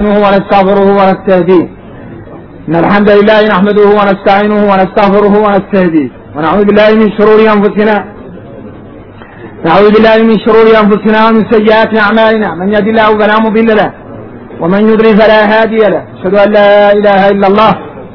ونستغفره ونستهديه. إن الحمد لله نحمده ونستعينه ونستغفره ونستهديه ونعوذ بالله من شرور أنفسنا ومن سيئات أعمالنا. من يهد الله فلا مضل له ومن يضلل فلا هادي له. أشهد أن لا إله إلا الله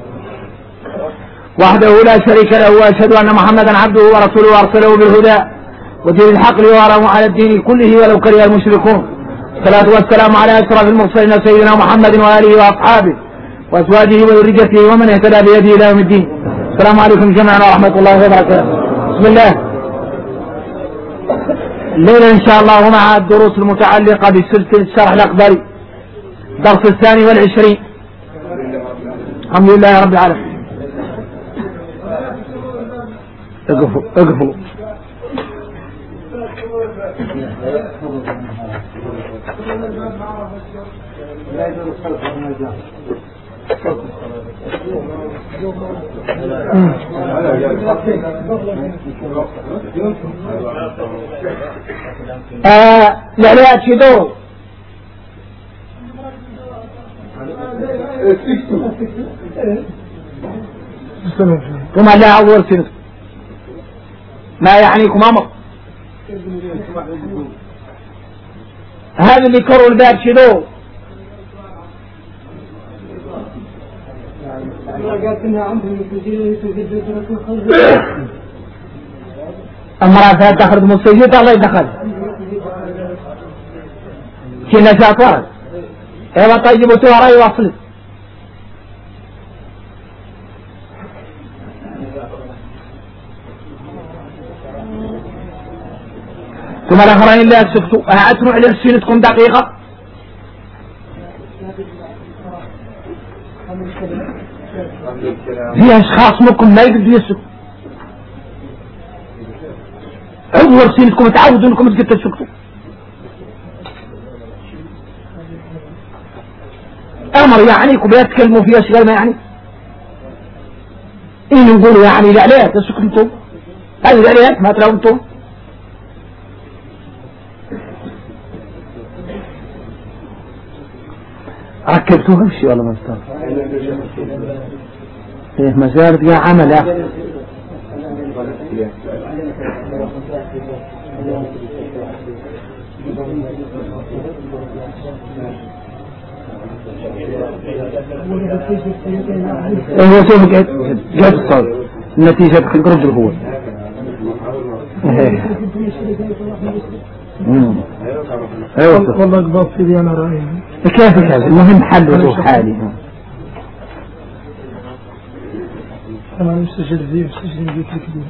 وحده لا شريك له وأشهد أن محمدا عبده ورسوله أرسله بالهدى ودين الحق ليظهره على الدين كله ولو كره المشركون. الصلاة والسلام على أشرف المرسلين سيدنا محمد وآله وأصحابه وأزواجه وذريته ومن اهتدى بهديه إلى يوم الدين. السلام عليكم جميعا ورحمة الله وبركاته. بسم الله. الليلة إن شاء الله مع الدروس المتعلقة بسلسلة الشرح الأخباري الدرس 22. الحمد لله رب العالمين. اقفلوا لا تشدوا ثم لا أول سنة ما يعنيكم أمر. هذا اللي كروا الباب شدوه. المرأة تخرج من السجن الله يدخل كنا شاطرة. ايوه طيب وتوها رأي واصل ثم الأخرين اللي أسفتوا أتروح لسنتكم دقيقة. في أشخاص منكم ما يقدروا يسكتوا. عبر سنتكم تعودوا أنكم تسكتوا. أمر يعنيكم بيتكلموا في أشياء ما يعني. إيه نقولوا يعني العليات تسكتوا. هذه العليات ما تلاقوا ركبتوها بشي والله ما استوى. ايه مزارد يا عمل يا هو سوف جاب الصوت النتيجة بخلق رجل هو ايوه والله اقبض في انا رأيي كيف هذا المهم حل حالي. انا مستجد ذي مستجد ذي كبير.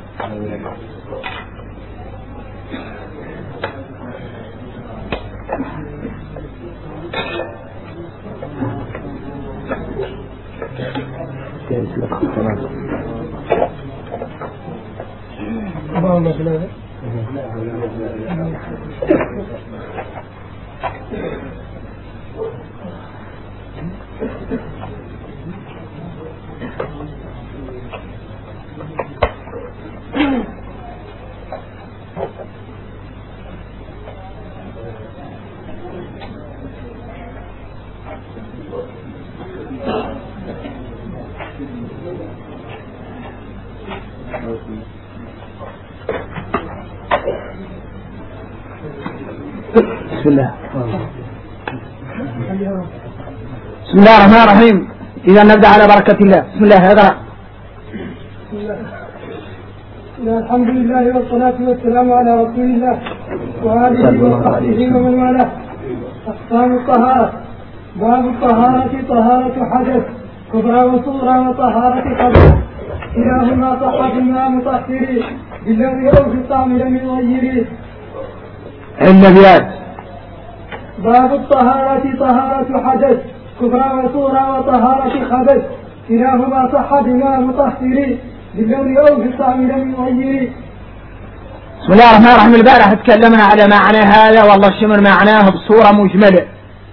بسم الله الرحمن الرحيم. إذا نبدأ على بركة الله. بسم الله. اقرأ. الحمد لله والصلاة والسلام على رسول الله وآله وصحبه ومن والاه. أقسام الطهارة. باب الطهارة طهارة حدث كبرى وصغرى وطهارة خبث كلاهما صح بالماء مطهر بالذي أو في الطعم لم يغيره. النبيات. باب الطهارة طهارة حدث كبرى وصغرى وطهارة خبث كلاهما صح بما مطهر باللون أو في الطعم لم يغيره. بسم الله الرحمن الرحيم. البارح تكلمنا على معنى هذا والله شمر معناه بصورة مجملة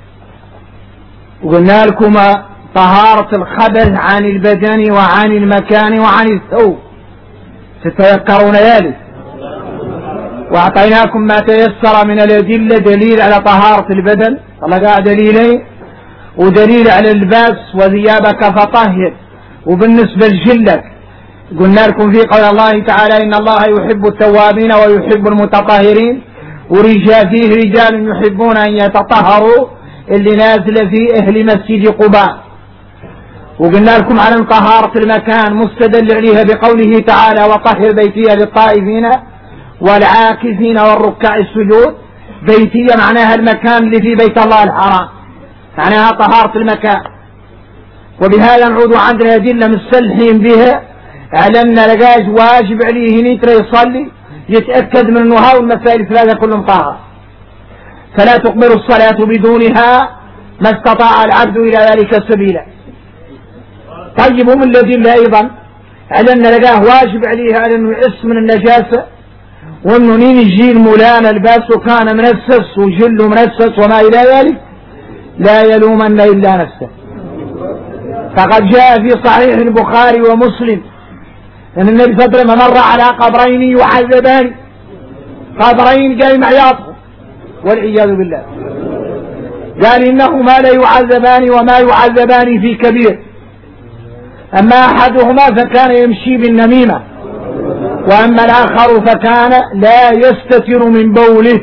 وقلنا لكم طهارة الخبث عن البدن وعن المكان وعن الثوب تتذكرون ذلك. وأعطيناكم ما تيسر من الأدلة دليل على طهارة البدن والله قاعد دليلين ودليل على اللباس وثيابك فطهر. وبالنسبة لجلك قلنا لكم في قول الله تعالى إن الله يحب التوابين ويحب المتطهرين، فيه رجال يحبون أن يتطهروا اللي نازل في أهل مسجد قباء. وقلنا لكم على طهارة المكان مستدل عليها بقوله تعالى وطهر بيتي للطائفين والعاكفين والركع السجود. بيتية معناها المكان اللي في بيت الله الحرام، معناها طهارة المكان. وبهذا نعود عندنا أدلة مستلحين بها على أن لقاش واجب عليه نيتر يصلي يتأكد من أنه هاو المسائل الثلاثة كلهم طاهرة، فلا تقبل الصلاة بدونها ما استطاع العبد إلى ذلك سبيلا. طيب هم الذين أيضا على أن لقاه واجب عليه على أنه يعص من النجاسة، وأنه نين الجيل مولانا لباسه كان منسس وجله منسس وما إلى ذلك، لا يلومن إلا نفسه. فقد جاء في صحيح البخاري ومسلم أن النبي صلى الله عليه وسلم مر على قبرين يعذبان، قبرين قال معياطهم والعياذ بالله، قال إنهما لا يعذبان وما يعذبان في كبير، أما أحدهما فكان يمشي بالنميمة، وأما الآخر فكان لا يستتر من بوله،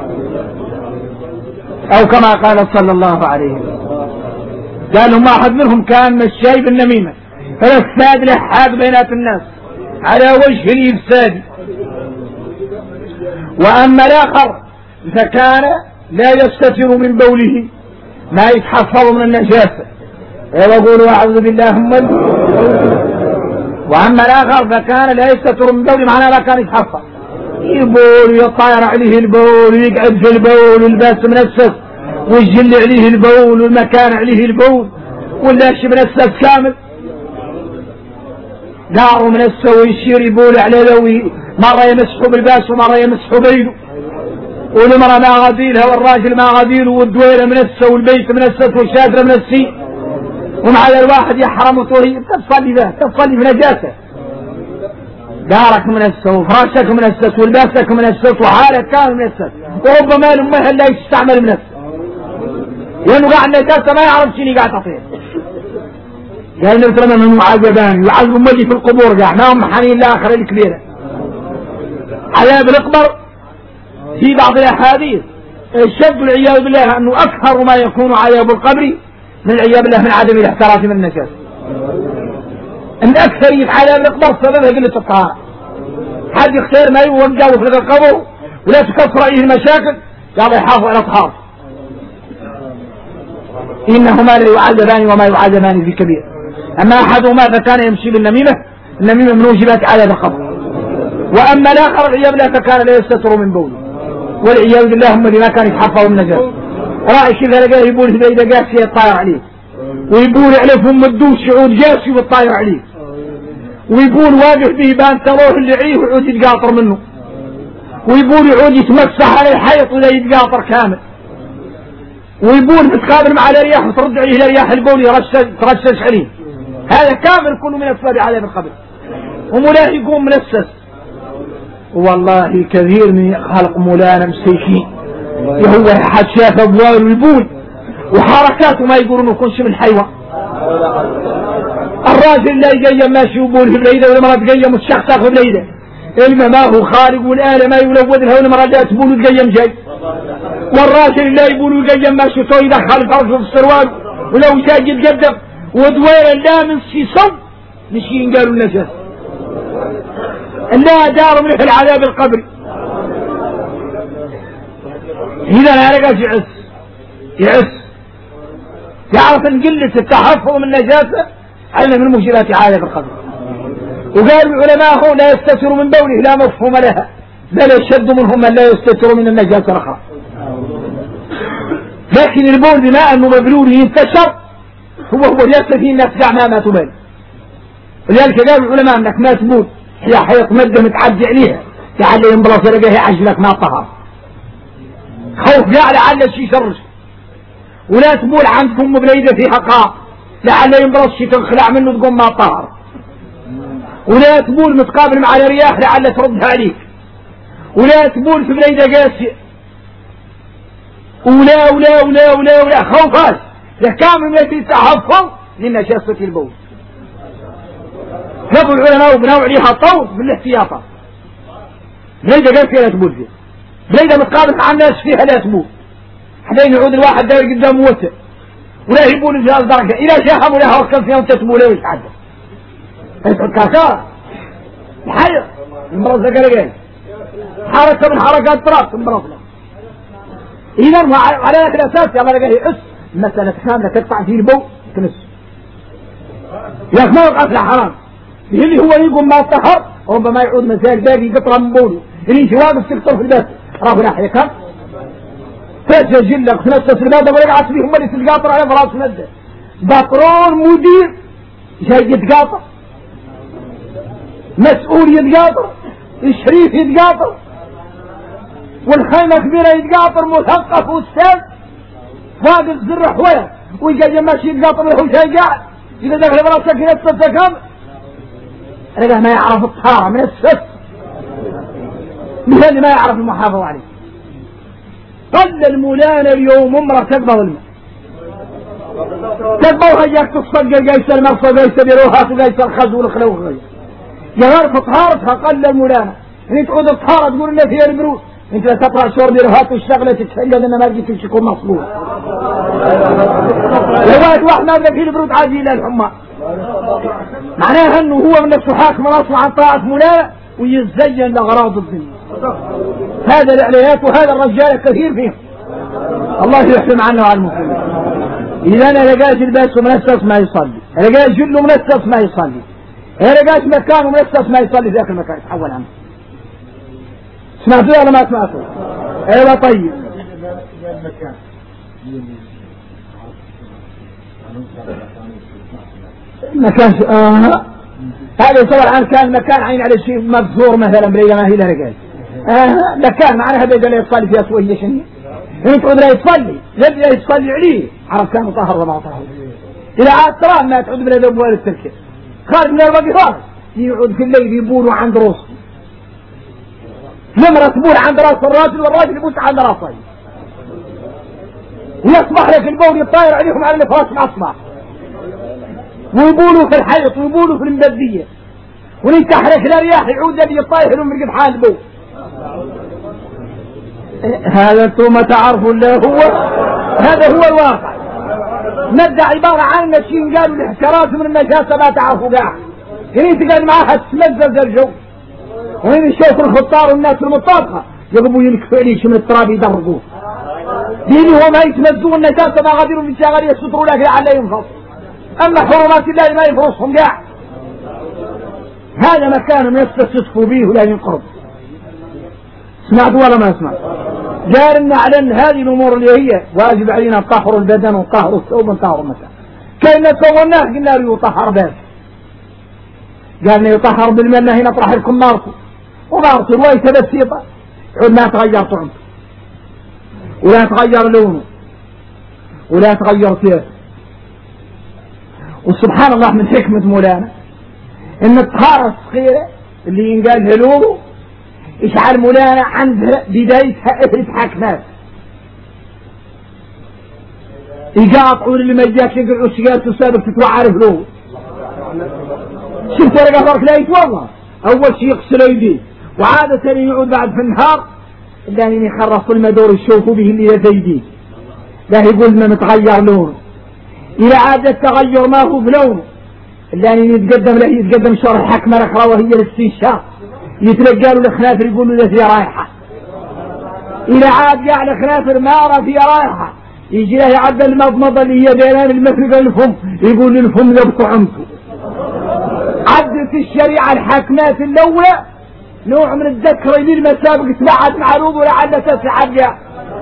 أو كما قال صلى الله عليه وسلم. قال ما أحد منهم كان مشي بالنميمة فالإفساد لحاد بينات الناس على وجه الإفساد، وأما الآخر فكان لا يستتر من بوله ما يتحفظ من النجاسة ويقول أعوذ بالله من. وأما الآخر فكان لا يستتر من بوله معناه لا كان يتحفظ، يبول يطاير عليه البول ويقعد في البول والباس منسس والجل عليه البول والمكان عليه البول واللاش منسس كامل، داره منسس ويشير يبول على ذوي، مرة يمسحه بالباس ومرة يمسحه بيده، والمرأة ما غديلها والراجل ما غديله والدويلة منسة والبيت منسس والشادرة منسي، ومع الواحد يحرم وطوري تصلي ذا تصلي في نجاسة، دارك منسة وفراشك منسس والباسك منسس وحالك كان منسس، وربما الأمه لا يستعمل منسس لأنه قاعد نجاسة ما يعرف شيني قاعد تطير. قال نترمى من معذبان يعذبوا مجي في القبور قاعد ما هم حنين الآخر الكبيرة. عذاب القبر في بعض الأحاديث الشد والعياذ بالله أنه أكثر ما يكون عذاب القبر من العياذ بالله من عدم الاحتراس من النجاسة، أن أكثر عذاب القبر سببها قلة الطهارة. حد يختار ما يوقع في القبر ولا تكثر أيه المشاكل قال يحافظ على طهارته. إنهما لا يعذبان وما يعذبان في كبير، أما أحدهما فكان يمشي بالنميمة، النميمة من وجبات عذاب القبر، وأما الآخر العياذ بالله فكان لا يستتر من بوله والعياذ بالله هم ما كان يتحفظ من النجاسة. رأي كذا لقاه يبول إذا قاسي يطاير عليه، ويبول عليه فم الدوس يعود جاسي ويطاير عليه، ويبول واقف به بان تروح اللي عيه ويعود يتقاطر منه، ويبول يعود يتمسح على الحيط ولا يتقاطر كامل، ويبول متقابل مع الرياح وترد عليه الرياح البول ترشش عليه. هذا كامل كله من أسباب عذاب القبر، ومولاه يقوم منسس. والله كثير من خلق مولانا مسيكين هو حد شاف أبوال ويبول وحركاته ما يقولون يكونش من حيوان. الراجل لا يقيم ماشي يبول في بليده والمرأة تقيم وتشخصخ في بليده، الماء ما هو خارج والآلة ما يلود لها والمرأة لا تبول وتقيم جاي، والراجل لا يبول ويقيم ماشي تو يدخل فرشه في السروال ولو جاي يتقدم ودوير لا من سيصو مشين قالوا النجاس لا دار من العذاب القبري. إذا هذا يعس يعرف أن قلة التحفظ من النجاسة علم من موجبات عذاب القبر. وقال العلماء هو لا يستتر من بوله لا مفهوم لها، بل يشد منهم من لا يستتر من النجاسة الأخرى. لكن البول بما أنه مبلول ينتشر هو ليس فيه الناس دع ما تبال، ولذلك قال العلماء أنك ما تبول هي حيط مدة متعدي عليها لعل ينبلص لقاه عجلك ما طهر، خوف لعل شي شرش، ولا تبول عندكم بليدة في حقها لعل ينبلص شي تنخلع منه تقوم ما طهر، ولا تبول متقابل مع الرياح لعل تردها عليك، ولا تبول في بليدة قاسية، ولا خوفات كامل التي تحفظ لنجاسة البول. يقول العلماء بنوا عليها طول بالاحتياطات. بليدة قال فيها لا تبول فيها، بليدة متقابل مع الناس فيها لا تبول، حتى يعود الواحد داير قدام موته ولا يبول في الدرجة إلى شاهم ولا هوكل فيهم تتبول ولا يتحدى. تدخل كاسار الحير المرض قال حركة من حركات التراب المرض. إذا على هذا الأساس يلا لقاه يحس مسألة كاملة تقطع فيه البول تنس. يا ما وقف له حرام اللي هو يقوم ما طهر ربما يعود مسائل باقي قطرة من بوله اللي انت واقف تقطر في البيت راه ناحية كم تسجل لك في نفس البيت ويقعد فيه هم اللي تتقاطر على براس مده. بطرون مدير جاي يتقاطر، مسؤول يتقاطر، الشريف يتقاطر، والخيمة كبيرة يتقاطر، مثقف واستاذ واقف زر حوالي ويجي ماشي يتقاطر له شيء قاعد إذا دخل براسك ينفسك كم رجع ما يعرف الطهارة من السس من اللي ما يعرف المحافظة عليه. قل المولانة اليوم امرأة تقبض الماء تقبضها اياك تصدق قيس المرصى قيس بيروهات وقيس الخز والخلوخ غير يغير في طهارتها. قل المولانة انت تعود الطهارة تقول ان فيها البرود انت لا تقرأ شور بيروهات والشغلة تتحلل ان ما لقيتش يكون مصبوط. لو واحد ما بقى فيه البرود عاجي الى الحمى معناها انه هو من نفسه حاكم راسه عن طاعة مولانا ويتزين لاغراض الدنيا. هذا الاعلانات وهذا الرجال كثير فيهم الله يحسن عنه وعن المسلمين. اذا انا لقاش الباس منسس ما يصلي، لقاش جله منسس ما يصلي، لقاش مكانه منسس ما يصلي في ذاك المكان يتحول عنه. سمعتوا ولا ما سمعتوا؟ ايوه طيب. مكان هذا طبعا كان مكان عين على شيء مبزور مثلا بريده ما هي له رجال مكان معناها بيده لا يصلي فيها شويه شنو يقعد لا يصلي لا يصلي عليه عرف كان مطهر ولا ما طهر الى عاد ترى ما تعود من الابواب التركه خارج من الوقفات يقعد في الليل يبول عند راسه نمرة تبول عند راس الراجل والراجل يبوس عند راسه ويصبح لك البول يطاير عليهم على الفراش مع الصباح ويبولوا في الحيط ويبولوا في المبدية ونفتح لك الارياح يعود الذي يطاير لهم من قد حال البول. هذا انتم ما تعرفوا الا هو هذا هو الواقع. ندى عبارة عن شيء قالوا الاحتراز من النجاسة ما تعرفوا قاع يعني تقال معها تمزز الجو وين يشوف الخطار والناس المطابقة يقبوا يلكفوا عليه من التراب يدرقوه ديني هو ما يتمزوا النجاسة ما غادروا من شغال يستروا لك لعله ينفص أما حرمات الله ما يفرصهم قاع. هذا مكان يستصفوا به ولا ينقرض. سمعت ولا ما سمعت؟ قال نعلن هذه الأمور اللي هي واجب علينا طهر البدن وطهر الثوب وطهر المكان. كأن سويناه قلنا له يطهر بس قالنا يطهر بالماء هنا اطرح لكم مارته ومارته روايته بسيطة عود ما تغير طعمته ولا تغير لونه ولا تغير سياسه. وسبحان الله من حكمة مولانا ان الطهارة الصغيرة اللي ينقال هلوله يشعر مولانا عندها بدايتها حكمات يقاطعوا اللي ما جاك يقرأوا الشيات وسابق تتوعر له. شفت ورقة فرق لا يتوضا اول شيء يغسل يديه وعادة يعود بعد في النهار اللي يخرص المدور يشوفوا به اللي يديه لا يقول ما متغير لونه إلى عادة التغير ما هو في لونه اللي يتقدم له يتقدم شرح حكمة الأخرى وهي الاستنشاق يتلقى له الخنافر يقول له فيها رايحة إلى عاد يعني الخنافر ما رأى فيها رايحة يجي له يعد المضمضة اللي هي بينان المفرق الفم يقول للفم لبطو عمته. عدت الشريعة الحاكمات الأولى نوع من الذكر للمسابق تبعت معروض ولعل تسحب يا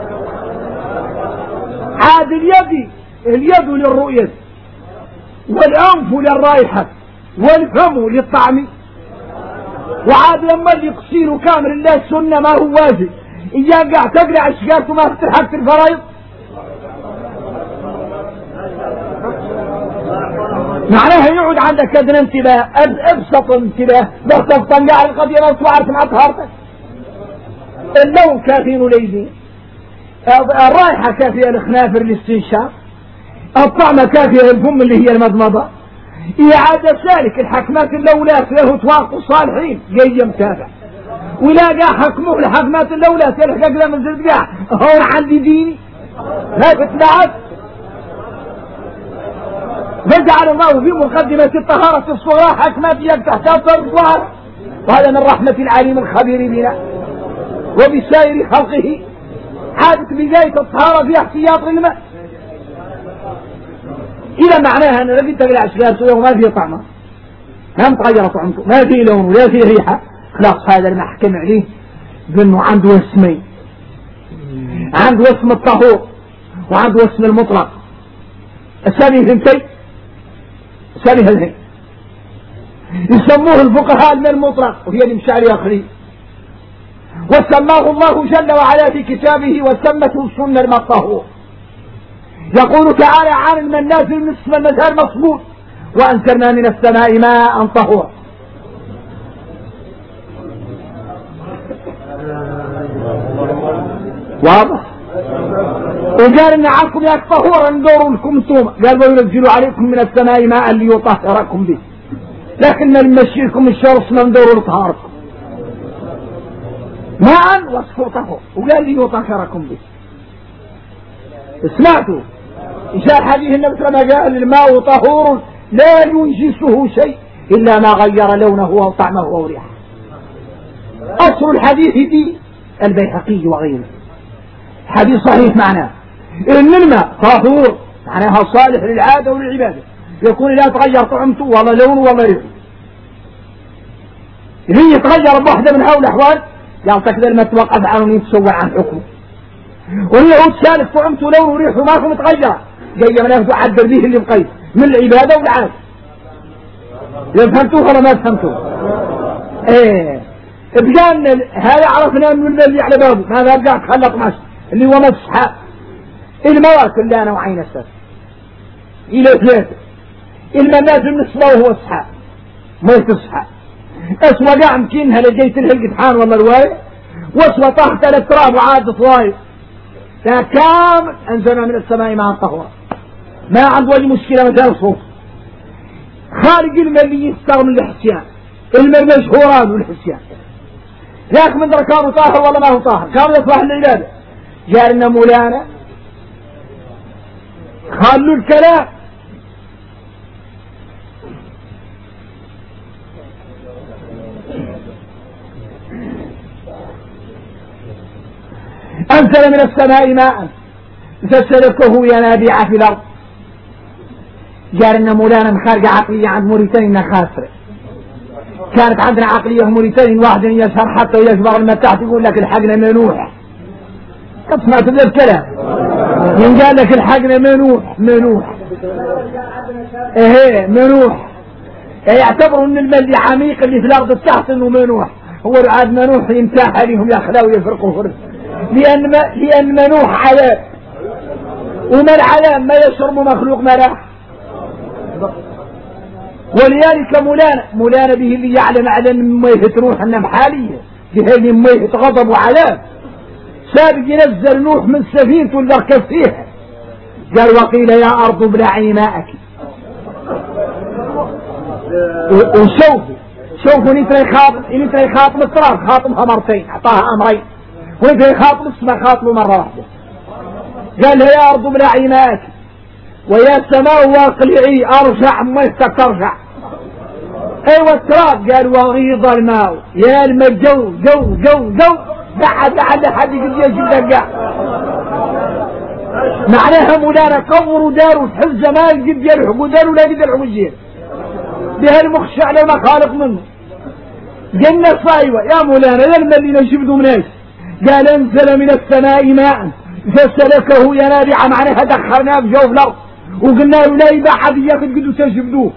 عاد اليد للرؤية والأنف للرائحة والفم للطعم. وعاد لما اللي يقصير كامل الله السنة ما هو واجب إياك قاعد تقرع الشقات وما تلحق الفرائض. معناها يقعد عندك أدنى انتباه أبسط انتباه ضغط طنقاع القضية لو توعرت مع طهارتك. اللون كافين ليدي الرائحة كافية لخنافر الاستنشاق الطعمة كافية الفم اللي هي المضمضة. إعادة ذلك الحكمات الأولى له توافق صالحين جاي متابع ولا قا حكمه الحكمات الأولى تلحق قدام الزرد قاع هون عندي ديني لا تتلعب. فجعل الله في مقدمة الطهارة الصغرى حكمات تحتاج الطهارة، وهذا من رحمة العليم الخبير بنا وبسائر خلقه. عادت بداية الطهارة في احتياط الماء إلى معناها أن الذي تقلع أشكال وما فيه طعمه ما متغير طعمته ما فيه لون ولا فيه ريحة، خلاص هذا المحكم عليه بأنه عنده اسمين، عنده اسم الطهور وعنده اسم المطلق. الثاني ثنتين الثاني هذين يسموه الفقهاء من المطلق وهي اللي مشى عليها خليل، وسماه الله جل وعلا في كتابه وسمته السنة المطهور. يقول تعالى عن المنازل نصف المزهر مصبوط وأنزلنا من السماء ماء طهورا. واضح؟ وقال إن عنكم يا طهورا ندور لكم انتم، قال وينزل عليكم من السماء ماء ليطهركم به، لكن نمشيكم الشرص من ندور لطهاركم ماء وصفه طهور، وقال ليطهركم به. سمعتوا إشار حديث النبي صلى الله عليه وسلم قال الماء طهور لا ينجسه شيء إلا ما غير لونه أو طعمه أو ريحه. أصل الحديث دي البيهقي وغيره، حديث صحيح معناه إن الماء طهور معناها صالح للعادة وللعبادة، يكون لا يتغير طعمته ولا لونه ولا ريحه. إذا يتغير بواحدة من هؤلاء الأحوال يعطيك ذا الماء توقف عنه يتسوى عن حكمه، واليهود سالك طعمته لونه وريحه ما هو متغير جاي من ياخذوا عدل به اللي بقيت من العبادة والعادة. إذا فهمتوه ولا ما فهمتوه؟ إيه بجان هذا عرفنا من اللي على بابه هذا رجع تخلط ماشي اللي هو مسحة المواد كلها نوعين أساس إلى ثلاثة. المناز بالنسبة وهو الصحاء ما يتصحى اسوى قاع مكينها لجيت الهلق طحان والله رواية واسوى طاحت التراب وعاد طوايف كامل أنزلنا من السماء ماء طهورا. ما عنده أي مشكلة مثلا صوت خارج الماء اللي يستغل الحسيان الماء المشهوران والحسيان، لكن من كانوا طاهر والله ما هو طاهر كانوا يصلح للعبادة. جارنا مولانا خلوا الكلام أنزل من السماء ماء فسلكه ينابيع في الأرض. جارنا مولانا مخارج عقلية عند موريتانيا خاسرة، كانت عندنا عقلية موريتانيا واحد يشهر حتى يشبر المتاح يقول لك الحقنا منوح. قد سمعت ذا الكلام من قال لك الحقنا منوح ايه منوح يعتبروا ان الماء اللي عميق اللي في الارض تحت انه منوح، هو عاد منوح يمتاح عليهم يخلوا ويفرقوا فرق لان منوح عذاب وما العذاب ما يشرب مخلوق ملاح. ولذلك مولانا به اللي يعلم على ميهة روح انها محالية بهذه ميهة غضب وعذاب سابق ينزل نوح من سفينته اللي ركب فيها قال وقيل يا أرض ابلعي ماءك. وشوفوا نتري خاطم التراب خاطمها مرتين اعطاها امرين، ونتري خاطم السماء خاطمه مرة واحدة قال يا أرض ابلعي ماءك ويا سماء واقلعي ارجع ميتك ترجع. ايوه التراب قال وغيض الماء يا الماء جو بعد حد يجي دقع. معناها مولانا كوروا داروا تحس زمان جد يلحقوا داروا لا جد يلحقوا الجيل بهالمخشى على ما خالق منه جنة صايوة يا مولانا يا الماء اللي نجبدوا مناش قال انزل من السماء ماء فسلكه ينابيع معناها دخلناه بجوف الارض وقلنا له لا يباع حد ياخذ قدو تجبدوه.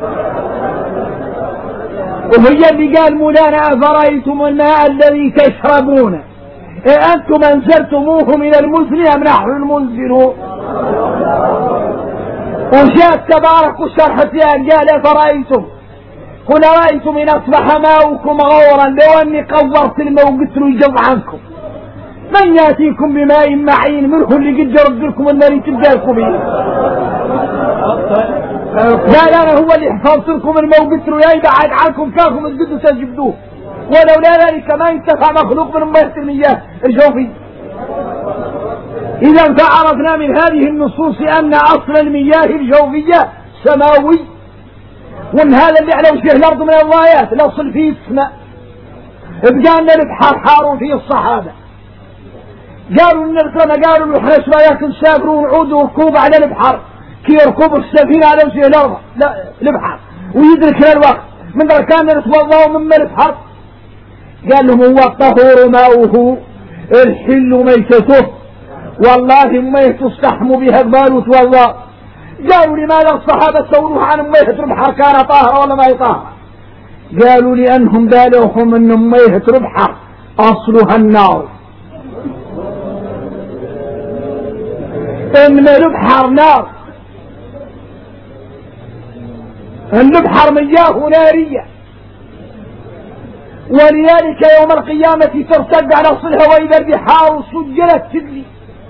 وهي اللي قال مولانا أفرأيتم الماء الذي تشربون أنتم أنزلتموه من المزن أم نحن المنزلون. وجاء تبارك الشرح قال أفرأيتم قل رأيتم إن أصبح ماؤكم غورا لو أني قورت الماء وقلت له يجب عنكم من يأتيكم بماء معين منه اللي قد يرد لكم الماء تبدأ لكم به. لا أنا هو اللي حفظت لكم الموقف يا بعد عنكم كاكم تجدوا تجبدوه، ولولا ذلك ما ينتفع مخلوق من مية المياه الجوفية. إذا فعرفنا من هذه النصوص أن أصل المياه الجوفية سماوي، وأن هذا اللي على وجه الأرض من الغايات الأصل فيه السماء. بقالنا البحر حاروا فيه الصحابة، قالوا إن قالوا له احنا شوية نسافروا ونعودوا ركوب على البحر كي يركبوا السفينة على وجه الأرض لا البحر ويدرك الوقت من كان نتوضأوا مما البحر. قال لهم هو الطهور ماؤه الحل ميتته، والله ميت استحموا بها قبالوا توضأ. قالوا لماذا الصحابة سولوه عن ميت البحر كان طاهرة ولا ما يطهر؟ قالوا لأنهم بالغهم أن ميت البحر أصلها النار، إن البحر نار، البحر مياه نارية، ولذلك يوم القيامة ترتد على أصلها وإذا البحار سجلت تجلي.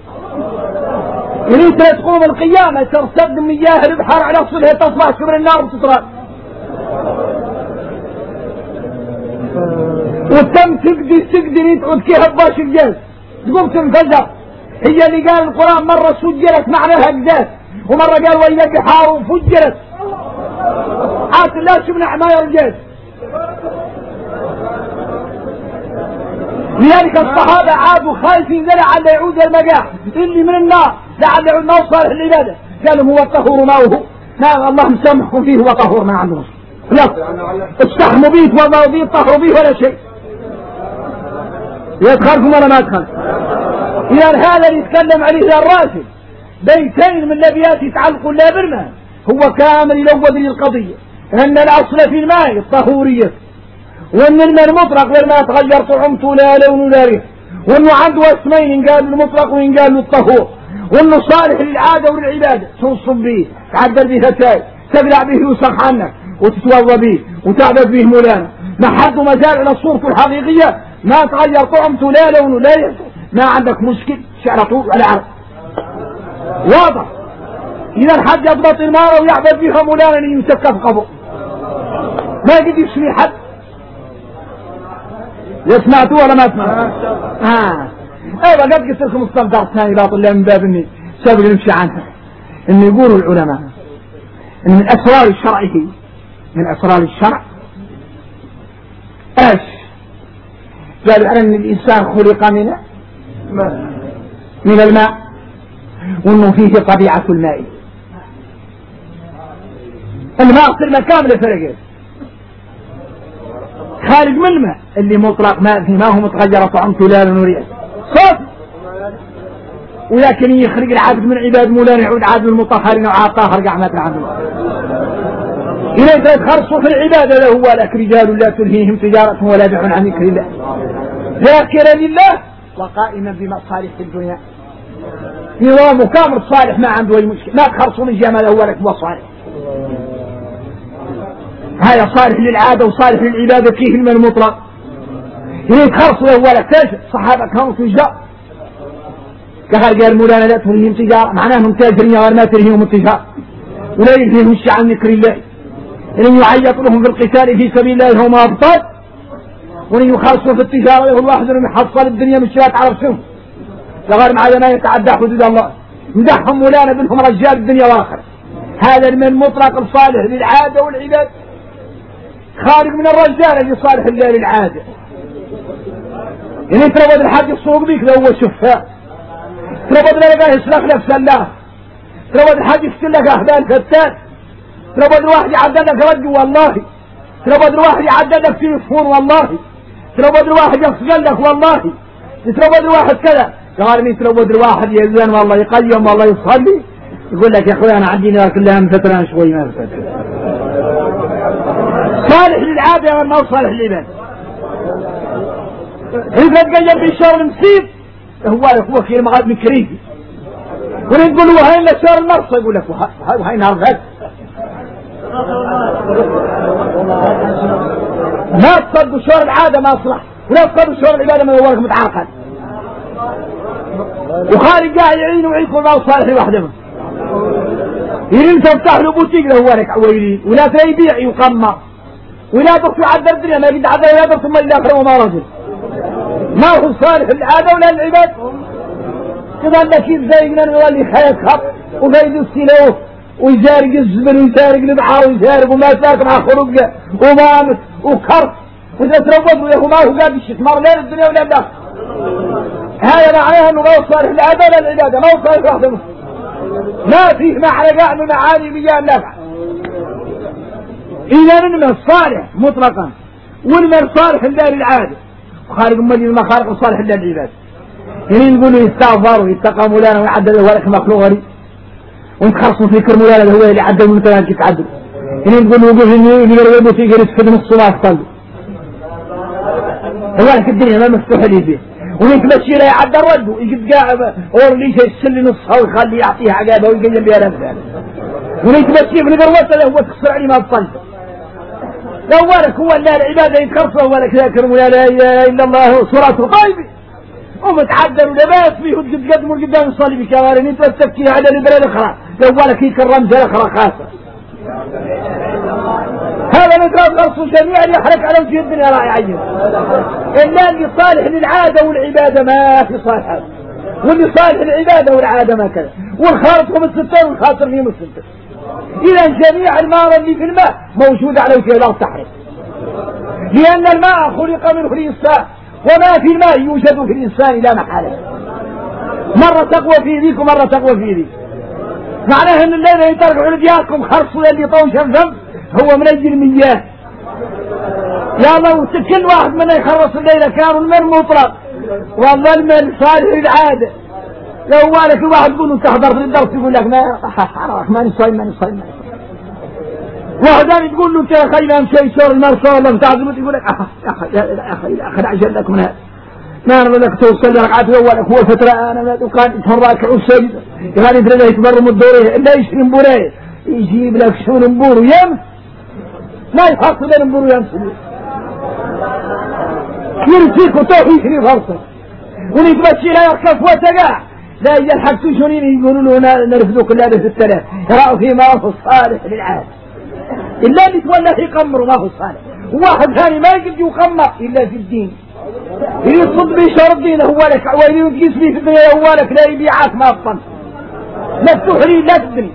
إذا تقوم القيامة ترتد مياه البحر على أصلها تصبح شبر النار وتطرد، وتم تقدر تعود كيها باش الجاز تقوم تنفجر. هي اللي قال القرآن مرة سجلت معناها الجاز، ومرة قال وإذا البحار فجرت عاد لا تمنع ما يرجاز. لذلك الصحابة عادوا خايفين لعل يعود المجاح اللي من النار لعل يعود موصل العبادة. قالوا هو الطهور ماؤه، نعم الله مسامحكم فيه هو طهور ما عندهم لا استحموا به توضأوا به طهروا به ولا شيء. يدخلكم ولا ما يدخل؟ إذا هذا اللي يتكلم عليه الراشد بيتين من الأبيات يتعلقوا لا بالماء هو كامل يلوذ للقضية أن الأصل في الماء الطهورية، وأن الماء المطلق والماء تغير طعمته لا لون لا ريح، وأنه عنده اسمين ينقال المطلق وينقال له الطهور، وأنه صالح للعادة وللعبادة تنصب به تعدل به فتاي تبلع به يوسخ عنك وتتوضى به وتعبد به مولانا ما حد مجال على صورته الحقيقية ما تغير طعمته لا لونه لا ريح، ما عندك مشكل شعر طول ولا عرض واضح. إذا حد يضبط الماء ويعبد بها مولانا يمسك قبضه ما قد يسمي حد. يسمعتوا ولا ما سمعتوا؟ ايوه قد قلت لكم الصدر الثاني باطل من باب اني سابق نمشي عنها. ان يقولوا العلماء ان من اسرار الشرع من اسرار الشرع ايش؟ قالوا ان الانسان خلق من الماء، وانه فيه طبيعة الماء. الماء في المكان لفرقه خارج من الماء اللي مطلق ماء في ما هو متغير طعمته لا نوريه صوت، ولكن يخرج العبد من عباد مولانا يعود عبد المطهرين وعاد طاهر قعمة العبد. إذا يتخرصوا في العبادة له ولك رجال لا تلهيهم تجارة ولا بيع عن ذكر الله ذاكرا لله وقائما بمصالح الدنيا. نظام كامل صالح ما عنده أي مشكلة، ما تخرصوا من جماله ولك هو صالح. هذا صالح للعادة وصالح للعبادة فيه الماء المطلق. إذا يتخرصوا له ولك تاجر الصحابة كانوا تجار قال مولانا لا تلهيهم تجارة معناه انهم تاجرين غير ما تلهيهم التجارة ولا يلهيهم الشيء عن ذكر الله. إن يعيط لهم في القتال في سبيل الله هم أبطال، وإن يخلصوا في التجارة يقول واحد انهم يحصل الدنيا مش لا تعرف شنو لغير ما ما يتعدى حدود الله. مدحهم مولانا بأنهم رجال الدنيا والآخرة. هذا من المطلق الصالح للعادة والعباد خارج من الرجال اللي صالح الله للعادة. يعني تربط الحاج السوق بيك لو هو شفاء، تربط لقاه يسلخ نفس الله، تربط الحاج يستلك أهدان فتات، تربط الواحد يعددك رجو والله، تربط الواحد يعددك تليفون والله، تربط الواحد يفصل لك والله، تربط الواحد كذا. قال لي تربط الواحد يزن والله يقيم والله يصلي، يقول لك يا اخوي انا عندي نار كلها مفترة شوي ما فترة. صالح للعادة ما هو صالح للعباد. إذا تقيم بالشغل مصيب هو خير مغاد من كريدي، ونقول له هاي إلا شهر المرصة يقول لك وهاي نهار غد ما تصدوا شهر العادة ما أصلح، ولا تصدوا شهر العبادة ما يورك متعاقد، وخارج قاعد يعين ويعيكم ما هو صالح لوحده. يريد تفتح له بوتيك له هو لك عويلين ولا تيبيع يقمر ولا تخفي عدى الدنيا ما قد عدى ولا ثم إلا آخر وما رجل ما هو صالح العادة ولا العباد كذا لك زي من اللي خيط خط وفيد السلوه ويزارق الزبن ويزارق البحر ويزارق وما يسارق مع خلقه ومامس وكرت وإذا تروض ويهو ما هو قاد الشتمار لا الدنيا ولا الداخل هذا معناه أنه ما هو صالح العادة ولا العبادة ما هو صالح واحدة ما فيه محرقة من معاني بيان نفع إذا نمى الصالح مطلقا ونمى الصالح لدار العادة وخالق مجد المخالق الصالح لدار العباد يعني نقول له يستغفر ويتقى مولانا ويعدل هو لك مخلوق غريب ونتخلصوا في كر مولانا هو اللي عدل من كلامك يتعدل يعني نقول له وقف اللي يرغبوا فيه يرسك من الصلاة يصلي هو لك الدنيا ما مفتوح لي فيه ويتمشي له يعدل رده يجد قاعد اور ليش يسل نصها ويخلي يعطيها عقابه ويقيم بها نفسه ونيتمشي من قروته هو تخسر عليه ما تصلي لو ولك هو اللي العبادة يتخرصه ولك ذاكر ولا لا إله إلا الله صراط الغيب ومتعدل ولباس فيه وتقدم قدام الصليب بشوارع انت تبكي على البلد الاخرى لو ولك يكرم زي الاخرى خاصه هذا نقرأ غرص جميعا يحرك على وجه الدنيا راعي عين إلا اللي صالح للعادة والعبادة ما في صالح واللي صالح للعبادة والعادة ما كذا والخالط هم الستين والخاسر فيهم الستين إذا جميع الماء اللي في الماء موجود على وجه الأرض تحرك لأن الماء خلق منه الإنسان وما في الماء يوجد في الإنسان لا محالة مرة تقوى في ذيك ومرة تقوى في ذيك معناه أن الليلة يتركوا لدياكم خرصوا اللي طون شمسم هو من أجل المياه يا الله كل واحد منا يخلص الليلة كانوا المر مطلق والله المر صالح العادة لو مالك الواحد يقول له تحضر في الدرس يقول لك ماني صايم واحد تقول له انت يا اخي نام شيء شور المر صار الله تعزمت يقول لك يا اخي عجل لك من هذا ما انا لك توصل ركعات اولك هو فتره انا وكان يتفرج وسجد كان يدري يتبرم من الدوريه الا يشري مبوريه يجيب لك شو نمبور يمس ما يحصل نمبور يمس يرسيك وتوحي يشري فرصه ونتمشي لا يركب وتقع لا يلحق شنين يقولوا له نرفضوا كل هذا في الثلاث يرى فيما هو صالح للعاد إلا اللي تولى يقمر ما هو صالح واحد ثاني ما يقدر يقمر إلا في الدين يصد بشر الدين هو لك ويلي وتقيس لي في الدنيا هو لك لا يبيعك ما أفضل لا تحري لا تدري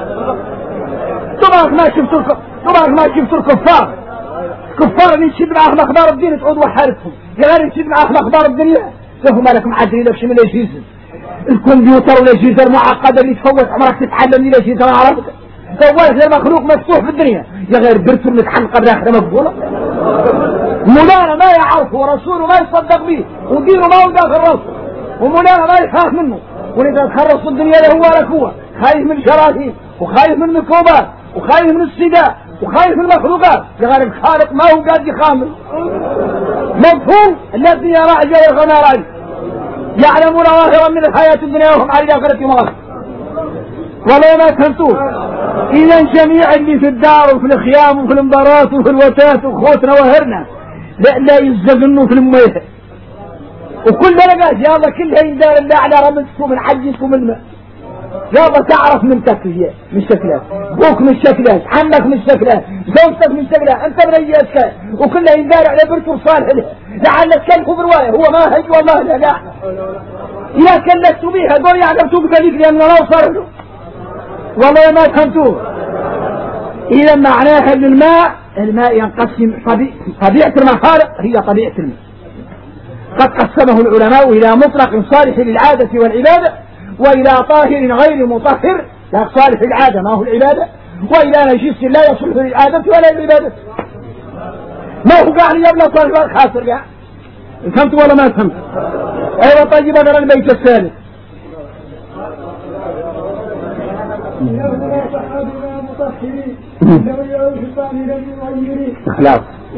طبعا ما شفت الكفار اللي يشد معهم أخبار الدين تعود وحارتهم يا غير يشد معهم أخبار الدنيا له مالك معدري لك شو من ليش الكمبيوتر ولا جيزر معقد اللي تفوت عمرك تتعلم لي جيزر عرفت سوالك زي مخلوق مفتوح في الدنيا يا غير درت متحن قبل اخره مقبوله مولانا ما يعرفه ورسوله ما يصدق به ودينه ما هو داخل راسه ومولانا ما يخاف منه ونبغى تخرص الدنيا له هو لك هو خايف من شراثيم وخايف من الميكروبات وخايف من السداء وخايف من المخلوقات يا غير الخالق ما هو قاعد يخامل مفهوم الذي يرى جاي وما راي يعلمون ظاهرا من الحياة الدنيا وهم على الآخرة مغاص والله ما فهمتوه إذا جميع اللي في الدار وفي الخيام وفي المبارات وفي الوتات وخوتنا وهرنا لا يزقنوا في المياه وكل لقاش يا الله كلها يندار الله على رمزكم من حجكم الماء يا الله تعرف من تكليات من شكلات بوك من شكلات عمك من شكلات زوجتك من شكلات انت من اي اشكال وكلها يندار على بركه صالح له لعلك كلكم بروايه هو ما هج والله لا لا يا كلت بيها دول يعلمتوا بذلك لان لا صار له والله ما فهمتوه اذا معناها ان الماء ينقسم طبيعه المخالق هي طبيعه الماء قد قسمه العلماء الى مطلق صالح للعاده والعباده والى طاهر غير مطهر لا صالح العاده ما هو العباده والى نجس لا يصلح للعاده ولا العباده ما هو قاعد يبلغ صالح ولا خاسر قاعد فهمت ولا ما فهمت ايوه طيب هذا البيت الثالث خلاص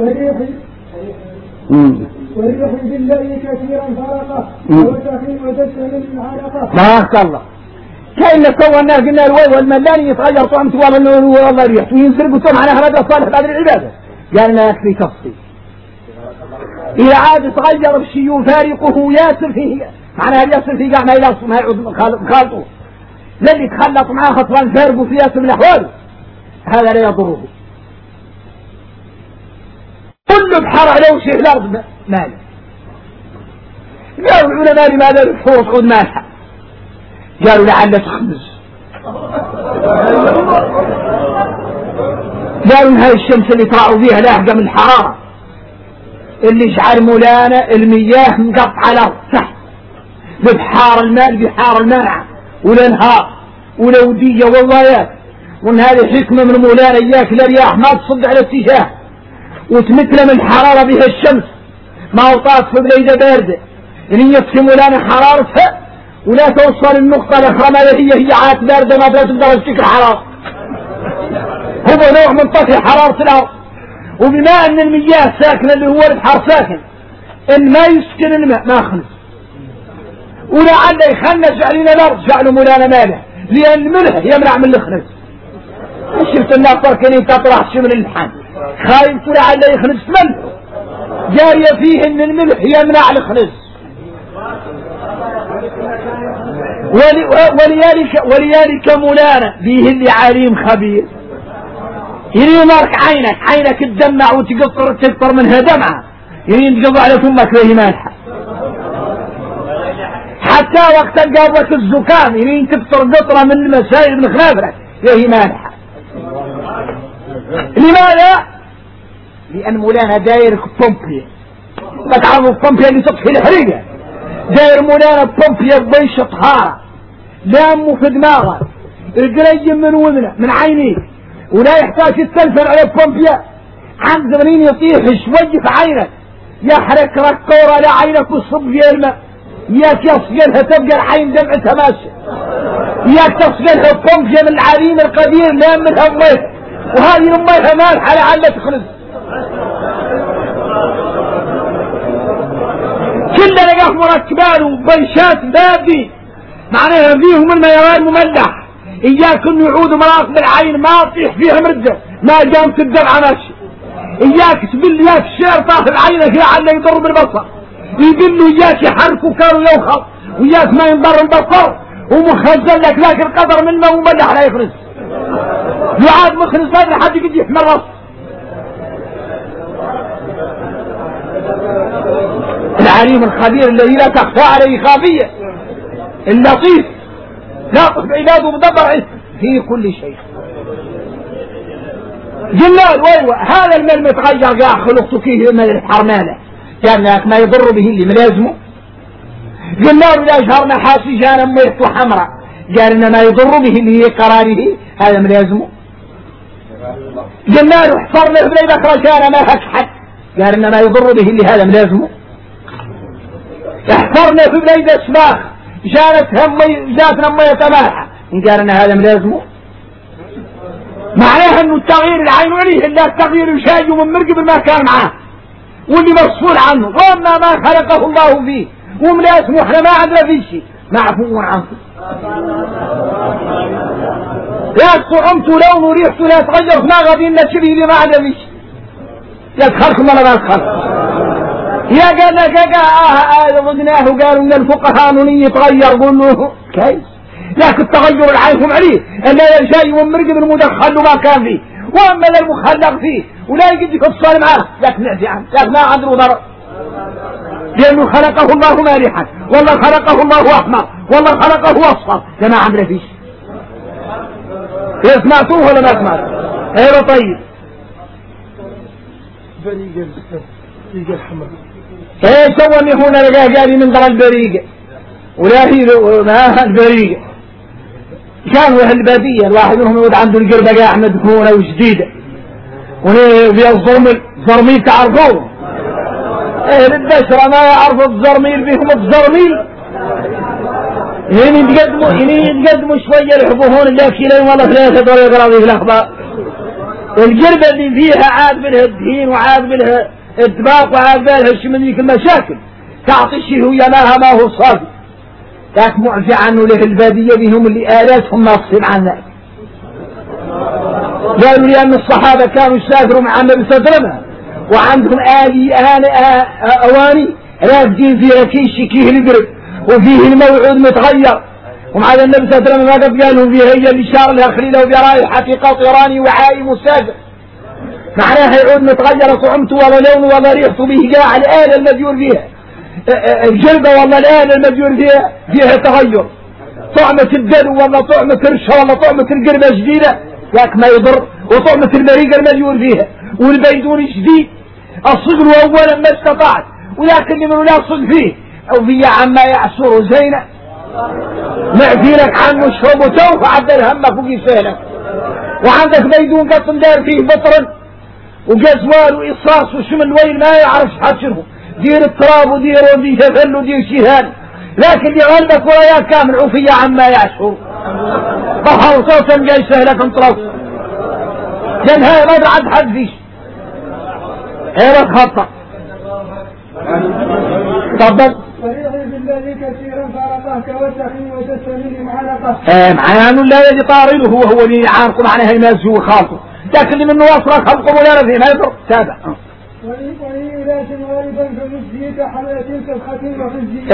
والريح بالله كثيرا فرقه وتخيم وتسهل المعرقه بارك الله كأن سوى الناس قلنا الوي والملاني يتغير طعمته والله الريح وينزل قلتهم على هذا صالح بعد العبادة قال ما يكفي تفصيل إذا عاد يتغير بشيء يفارقه ياسر فيه معناها ياسر فيه قاع ما يلاص ما يعود خالطه الذي يتخلط معاه خطوان فارق في ياسم الأحوال هذا لا يضره. كل بحر عليه شيء الأرض مال. قالوا العلماء لماذا الفرص عود مالها؟ قالوا لعل تخبز. قالوا هاي الشمس اللي طلعوا فيها لاحقة من الحرارة اللي يجعل مولانا المياه مقطعة الأرض تحت ببحار الماء بحار المانعة والانهار ولودية والضيات، وان هذه حكمة من مولانا اياك الرياح ما تصد على اتجاه وتمثل من الحرارة بها الشمس ما وطات في بليدة باردة ان يكفي مولانا حرارتها ولا توصل النقطة الاخرى ما هي عاد باردة ما تقدر تشكل حرارة. هو نوع من طفي حرارة الارض. وبما ان المياه ساكنة اللي هو البحر ساكن ان ما يسكن الماء ما خلص ولعل يخنس علينا الارض جعلوا مولانا ماله لان الملح يمنع من الخنس. شفت الناس تركني تطرح شمل الامتحان خايف لعل يخنس ملح جارية فيه ان الملح يمنع الخنس. ولذلك مولانا به اللي عليم خبير يريمارك عينك تدمع وتقطر منها دمعة يريم تقضوا على فمك وهي مالحة حتى وقت القابة الزكام يريم تقطر قطرة من المسائل من خلافرة وهي مالحة. لماذا؟ لأن مولانا داير بومبيا ما تعرفوا البومبيا اللي تطفي الحريقة داير مولانا بومبيا بيش طهارة لامه في دماغه القريب من وذنه من عينيه ولا يحتاج يتلفن على البومبيا عن زمنين يطيح شوي في عينك يحرك ركورة لعينك وصب فيها الماء ياك يصقلها تبقى العين دمعتها ماشية ياك تصقلها البومبيا من العليم القدير لا منها الميه وهذه الميه مالحة لعل تخرج. كلنا نقف مركبان وبنشات بابي معناها فيهم الميران مملح إياك أن يعودوا مراقب العين ما تطيح فيها مردة ما جامت الدمعة ماشي إياك تبل إياك الشعر طاف عينك لعله يضر بالبصر يبلوا إياك يحركوا كانوا يوخر وإياك ما ينضر البصر ومخزن لك لكن قدر من ما مملح لا يخرج يعاد مخرج هذا حد يجي يحمل راسه. العليم الخبير الذي لا تخفى عليه خافية اللطيف لا عباده مدبر في كل شيء. جلال ويوه هذا المال متغير قاع خلقته فيه من الحرمانة كان لك ما يضر به اللي ملازمه. جلال إذا أشهرنا حاسي جانا ميته حمراء قال إن ما يضر به اللي هي قراره هذا ملازمه. جلال احفرنا في بلي بكرة كان ما هكحت قال إن ما يضر به اللي هذا ملازمه. احفرنا في بلي اسماخ جاتنا مية مالحة قال إن هذا ملازمه. معناها انه التغيير العين عليه الا التغيير يشاج من مرقب ما كان معاه واللي مفصول عنه واما ما خلقه الله فيه وملازمه احنا ما عندنا فيه شيء معفو عنه. لا طعمت لون وريحته لا تغير ما غادي لنا شبه اللي ما عندنا فيه شيء يدخلكم ولا ما يدخلكم. يا قال لك ضدناه قالوا ان الفقهاء من يتغير قلوا كيف لكن التغير العايفهم عليه الا شيء من مرقب المدخل ما كان فيه واما المخلق فيه ولا يجد يفصل معاه لكن نعزي عنه لكن ما عنده ضرر لانه خلقه الله مالحا والله خلقه الله احمر والله خلقه اصفر لما عمل فيه. سمعتوه ولا ما سمعتوه؟ ايوه طيب بريقة الحمر ايه سوى هنا لقاه جاري من ضر البريقة ولا هي ما البريقة كانوا اهل البادية الواحد منهم يقول عنده القربة قاع مدفونة وجديدة وفيها الزرميل تعرفوه اهل البشرة ما يعرفوا الزرميل بهم الزرميل يتقدموا شوية يحبوهون اللي كيلين والله ثلاثة دول يقرأوا فيه الأخبار. القربة اللي فيها عاد منها الدهين وعاد منها الدباق وعاد بالها شي من ذيك المشاكل تعطي الشيء هو يناها ما هو صافي لكن معفي عنه له البادية بهم اللي آلاتهم ما تصير عن ذلك. قالوا لي أن الصحابة كانوا يسافروا مع النبي صلى الله عليه وسلم وعندهم أواني راكدين فيها كيش كيه القرب وفيه الموعود متغير ومع النبي صلى الله عليه وسلم ما قد قالوا فيها هي اللي شار لها خليله برائحة قطران وعاء مساجة، معناها يعود متغير طعمته ولا لونه ولا ريحته به قاع الآلة المديور فيها الجلدة ولا الآلة المديور فيها تغير، طعمة الدلو ولا طعمة الرشة ولا طعمة القربة جديدة لك ما يضر، وطعمة المريقة المديور فيها والبيدون جديد. الصقر أولا ما استطعت ولكن من لا صق فيه أو في عما يعصر زينة معفي لك عنه الشرب وتوف عدل همك وقيسانك. وعندك بيدون قطن دار فيه بطرا وجزوال وإصاص وشمل وين ما يعرفش حد شنو، دير التراب ودير ودي شفل ودير شيهان، لكن اللي غلبك وياك كامل عفية عما يعشر ضحوا صوتا جاي سهلك انطلق لأن هاي ما بعد حد فيش هي خطأ. تفضل. بالذي كثيرا فرقه كوسخ وتسليم معلقه. معناه لا يجي طارده هو اللي يعارض معناها يمازه وخالطه، لكن من وصلك خلقه ولا رفيه ما يضر تابع. وليس غالبا فمجزي كحمأة وسبخة وخزي.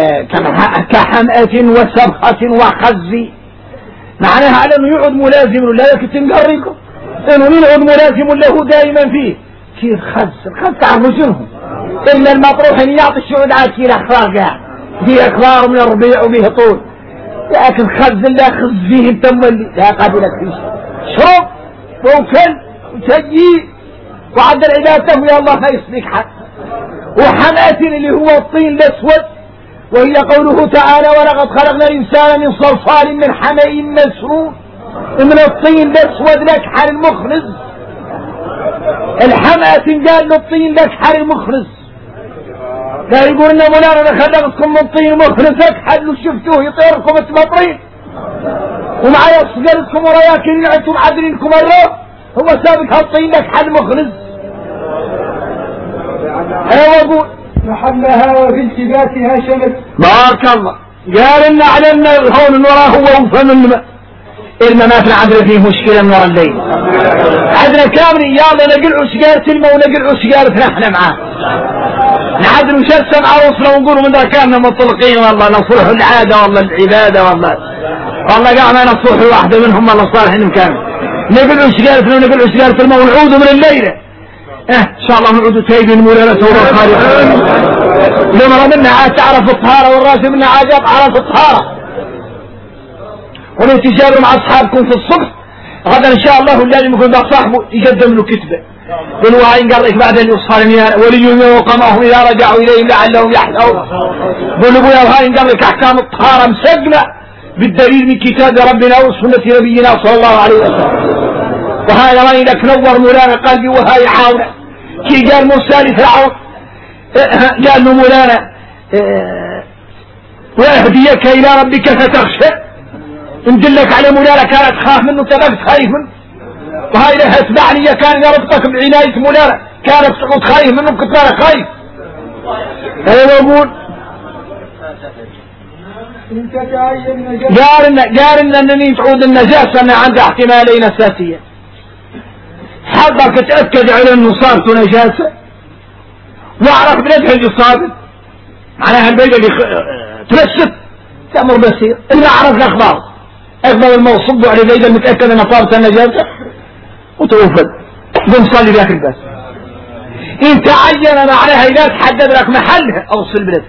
كحمأة وسبخة وخزي معناها على انه يعود ملازم له، لكن تنقرقه انه يعود ملازم له دائما فيه. كيف الخز تعرفوا شنو الا المطروح ان يعطي الشعود عاد كيل اخلاق يعني فيه اخبار من الربيع وبيه طول، لكن خز لا خز فيه انت مولي لا قابلك فيه شرب وكل وتجي وعد العبادة ويا الله ما يصدق حد. وحمأة اللي هو الطين الاسود، وهي قوله تعالى ولقد خلقنا الانسان من صلصال من حمأ مسنون، من الطين الاسود لك حال المخرز. الحمأة قال له الطين لك حال المخرز، لا يقول لنا مولانا انا خلقتكم من طين مخرز حد لو شفتوه يطيركم التمطرين ومع يصقلكم ورياكن انتم عادلينكم الروح، هو سابق هالطين لك حال مخرز. ايوه اقول محلها وفي التباسها شمس. بارك الله. قال لنا علمنا الهون من وراه هو وفهم الماء ما في عندنا فيه مشكلة من وراء الليل عندنا كامل يلا نقلعوا سجارة الماء ونقلعوا سجارة احنا معاه نعدل وشسم عروسنا ونقولوا من كاننا مطلقين والله نصلح العادة والله العبادة والله قاعنا نصلح واحدة منهم والله صالحين كامل نقلعوا سجارة ونقلعوا سجارة الماء ونعودوا من الليلة ان شاء الله نعودوا تايبين مولانا سورة خالق لمرة منا عاد تعرف الطهارة والراس منا عاد يعرف الطهارة ونتجاروا مع أصحابكم في الصبح غدا إن شاء الله لازم يكون بقى صاحبه يقدم له كتبة بالوعين قال لك بعد أن يوصلني ولي وقمهم إذا رجعوا إليهم لعلهم يحذرون قولوا يا الهاين قال لك أحكام الطهارة مسجلة بالدليل من كتاب ربنا وسنة نبينا صلى الله عليه وسلم. وهذا ما لك نور مولانا قلبي وهاي عاونة كي قال موسى لفرعون قال له مولانا وأهديك إلى ربك فتخشى ندلك على مولانا كانت تخاف منه تبقت خايف منه وهاي لها اتبعني كان يربطك بعناية مولانا كانت تقعد خايف منه كنت انا خايف. انا بقول قال انني تعود النجاسة ان عندها احتمالين اساسية حضرك تأكد على انه صارت نجاسة واعرف بلدها اللي صابت معناها البيضة اللي تلست تأمر بسير اللي اعرف الاخبار اكبر الموصوب على البيضة المتأكد انها صارت النجاسة وتوفد قم صلي بياك الباس انت عين معناها لا تحدد لك محلها اوصل بلد.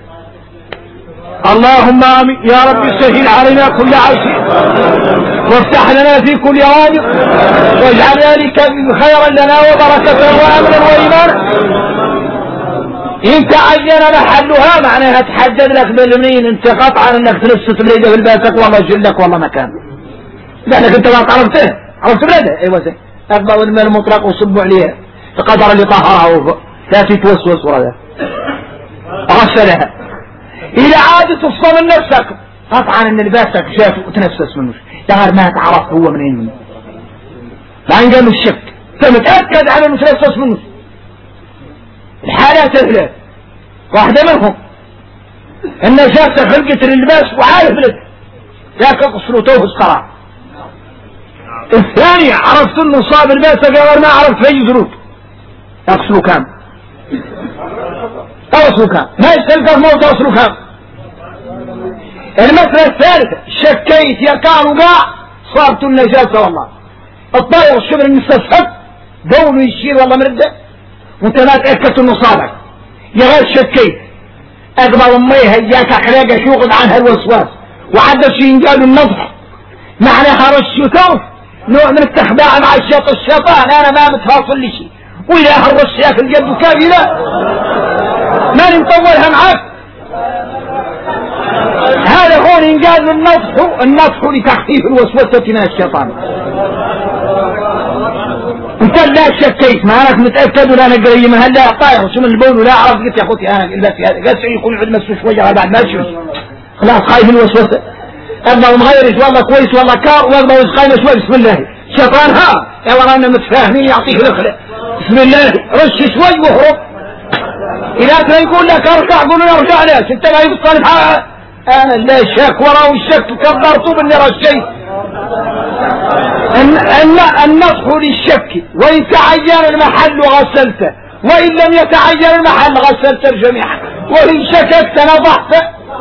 اللهم امين يا رب سهل علينا كل عسير وافتح لنا في كل وادق واجعل ذلك خيرا لنا وبركة وامنا وايمانا. انت عين محلها معناها تحدد لك بالمين انت قطعا انك تلست بلده في الباسك والله جلك والله مكان لانك انت ما عرفته عرفت بلده ايوه زين اقبض الماء المطلق وصبوا عليها فقدر اللي طهرها لا تتوسوس ولا غسلها الى عادة تصطمن نفسك قطعا ان لباسك شافه وتنفس منه دار ما تعرف هو منين منه بعدين قالوا الشك فمتأكد على انه تنفس منه. الحالات ثلاث واحدة منهم النجاسة خلقت للباس وعارف لك لكن قصروا توهز قرار. الثانية عرفت انه صاب الباس قال ما عرفت في ذنوب اغسلوا كام اغسلوا كام ما يستلقى في موت اغسلوا كام. المسألة الثالثة شكيت يا كان وقع صارت النجاسة والله الطائر الشبر المستسحب بوله يشير والله مرده وانت ما تأكدت انه صادق يا غير شكيت اقبل امي هياك حلاقة شوغل عنها الوسواس وعدى شيء ينقال النضح معناها رش نوع من التخداع مع الشيطان انا ما متواصل لي شيء واذا هالرش ياكل يده كاملة ماني مطولها معك هذا هون ينقال النضح لتخفيف الوسوسة من الشيطان انت لا شكيت ما انك متأكد ولا انا قريب من هلا طاير شو من البول ولا اعرف قلت يا اخوتي انا البس هذا قال شيء يكون عند مسوي شويه بعد ما اشوف خلاص خايف الوسوسه اما مغيرش والله كويس والله كار والله قايمه شوي بسم الله شيطان ها يا ورانا متفاهمين يعطيك الخلق بسم الله رش شوي واهرب اذا كان يقول لك ارجع قول له ارجع ليش انت ما يبطل انا لا شك وراه الشك كبرته باللي رشيت النصح للشك وإن تعين المحل غسلته وإن لم يتعين المحل غسلته الجميع وإن شككت نضحت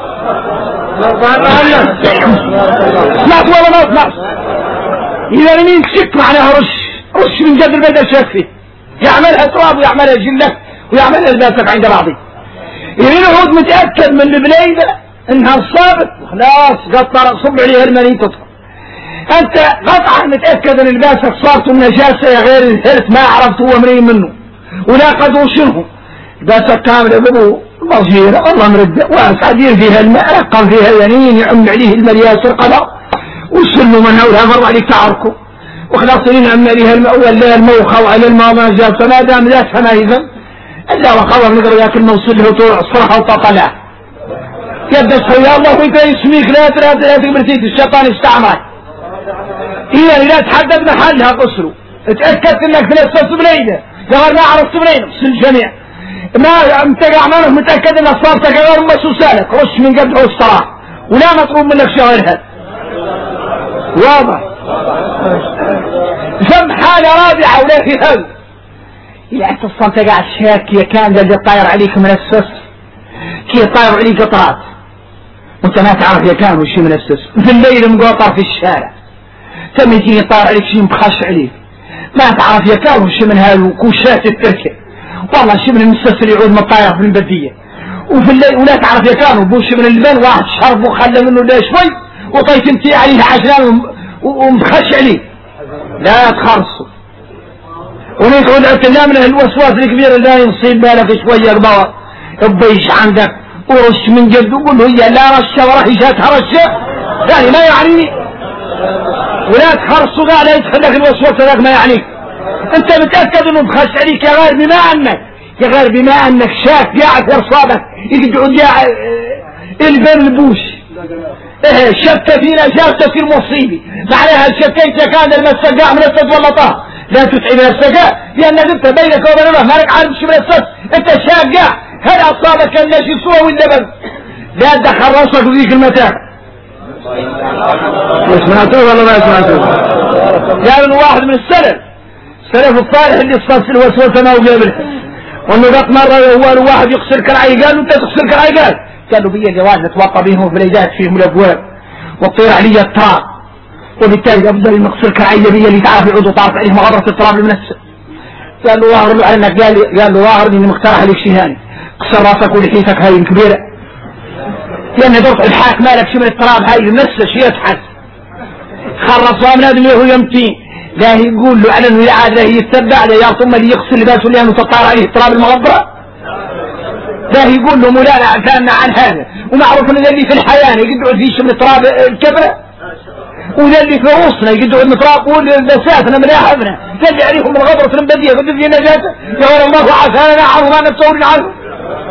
سمعت ولا ما سمعت إذا لمين شك معناها رش من جد البدء شك فيه يعملها تراب ويعملها جلة ويعملها الباسك عند بعضي إذا العود متأكد من البليدة إنها صابت خلاص قطر صب عليها المني تطفى انت قطعا متأكد ان الباسك صارت النجاسة يا غير الهرت ما عرفت هو منين منه ولا قدروا شنه الباسك كامل ابنه مصير الله مرد واسعدين فيها الماء رقم فيها اليمين يعم عليه الملياس القضاء وسلوا من هولها مر عليك تعركوا وخلاصين عم عليها الماء ولا الماء وخو على الماء ما نجاسة ما دام لا فما يذن الا وخوف نقدر ياكل الموصل له الصراحة وطلع يدس يا الله وانت يسميك لا تقبل الشيطان استعمل هي لا تحدد محلها قصره اتأكدت انك تلسلت بليلة قال ما عرفت بليلة بس الجميع ما انتقع منه متأكد انك صارتك غير مسوسالك رش من قبل الصراحة ولا مطلوب منك شغلها واضح ثم حالة رابعة ولا في هل إذا أنت الصنتقع الشاكية كان اللي طاير عليك من السس كي طاير عليك قطرات وانت ما تعرف يا كان وشي من السس في الليل مقاطر في الشارع تم يجيني طار عليك شيء مخش عليك ما تعرف يا كارو شي من هالكوشات التركة والله شي من المستسر يعود مطاير في البدية وفي الليل ولا تعرف يا كارو بوش من اللبن واحد شرب وخلى منه لا شوي وطيت انتي عليه عشان ومخش عليه لا تخرصوا ونقعد اعتنا من الوسواس الكبير اللي ينصيب بالك شوية البور بيش عندك ورش من جد وقول له هي لا رشة ورهيشاتها رشة ثاني ما يعني ولا تخرصوا قاعد يدخل لك الوسوسة ذاك ما يعنيك انت متأكد انه مخش عليك يا غير بما انك شاك قاعد في ارصابك يقعد البن البوش شك فينا شاك في المصيبة معناها شكيت كان المسجاء من السد والله لا تتعب نفسك لانك انت بينك وبين الله مالك عارف شو من السد انت شاك هل اصابك النشي سوى واللبن لا تدخل راسك في ذيك المتاع سمعتوه ولا ما سمعتوه؟ قال انه واحد من السلف الصالح اللي استنصر الوسوسه ما وقابله وانه ذات مره هو واحد يغسل كرعي قال له انت تغسل كرعي قال له بيا جواز نتوقع بينهم وبليدات فيهم الابواب والطير علي التراب وبالتالي افضل نغسل كرعي بيا اللي تعرف يعود وطارت عليه مغبره التراب المنسى قال له واهر له عنك قال له واهر اني مقترح لك شيء ثاني اكسر راسك ولحيتك هاي كبيره لأن درس الحاك مالك شو من التراب هاي المسة شي يتحس خرصوا من هذا هو يمتين لا يقول له على انه يعاد لا يتبع لا يا ثم اللي يغسل لباسه لانه تطار عليه التراب المغبرة لا يقول له مولانا عفانا عن هذا ومعروف ان اللي في الحياة يقعد فيه شو من التراب الكبرة وذا اللي في رؤوسنا يقعد من التراب والبساتنا ملاحبنا اللي عليهم الغبرة المبدية قد في نجاته يا الله عفانا عنه ما نتصورين عنه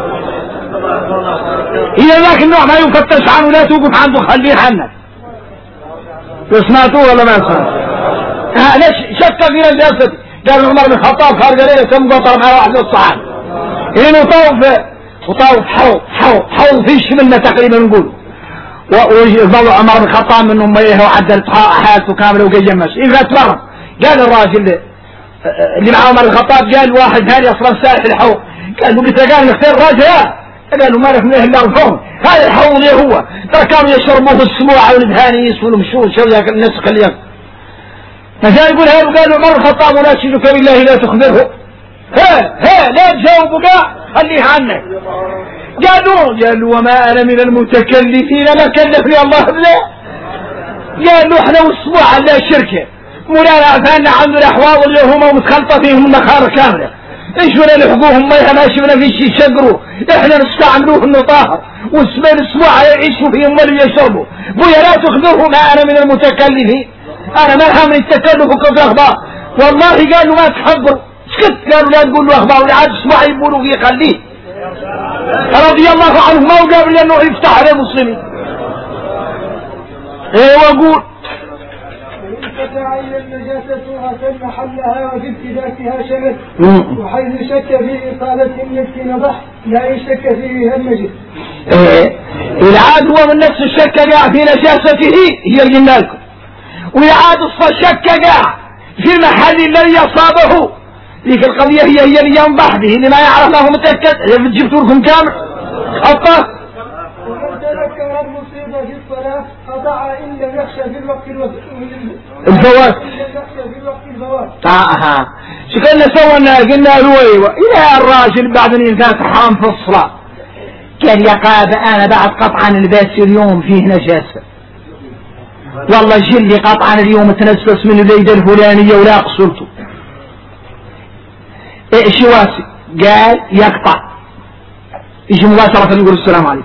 إذا ذاك النوع ما يفتش عنه لا توقف عنده خليه عنك سمعتوه ولا ما سمعتوه ليش شك في نجاسته قال عمر بن الخطاب خارج عليه كم قطر مع واحد من الصحابة إنه وطاوف حوض فيش منا تقريبا نقول وضوء عمر بن الخطاب من أميه وعدل حالته كاملة وقيمش إذا تمر قال الراجل اللي مع عمر بن الخطاب قال واحد هاني أصلا سائح الحوض قال له قلت قال نختار راجل قالوا مالك من اهل الفهم هذا الحوض هو ترى كانوا يشربوه السموعه والبهانيس والمشوش الناس خليهم فجاء يقول هذا قالوا عمر الخطاب ولا تشرك بالله لا تخبره لا تجاوبوا خليه عنك قالوا وما انا من المتكلفين لا كلفني الله بلا قالوا احنا والسموعه لا شركه مولانا عفانا عند الاحواض اللي هم متخلطه فيهم النخاره كامله ايش ولا لحقوهم ميها ما شفنا في شيء يشقروا احنا نستعملوه انه طاهر والسمين السموعه يعيشوا فيهم ولا يشربوا بويا لا تخبرهم انا من المتكلفين انا ما همني التكلف وكف الاخبار والله قالوا ما تخبروا سكت قالوا لا تقول له اخبار ولا عاد اسمع يقولوا فيه خليه رضي الله عنه ما وقابل انه يفتح على المسلمين وقول فتعين نجاستها في محلها وفي ابتداكها شمل وحيث شك في إصالة التي نضح لا يشك فيه النجس. العاد هو من نفس الشك قاع في نجاسته هي قلنا لكم والعاد الشك قاع في المحل الذي أصابه ذيك القضية هي اللي ينضح به اللي ما يعرف له متأكد جبتوا لكم كامل خطه ومن تذكر المصيبة في الصلاة قطع إن لم يخشى في الوقت الفوات شو كنا سوينا قلنا له إلى الراجل بعد أن كانت حرام في الصلاة قال يا قابة أنا بعد قطعا الباس اليوم فيه نجاسة والله جلي قطعا اليوم تنسس من الليلة الفلانية ولا قصرته إيش واسي قال يقطع يجي مباشرة يقول السلام عليكم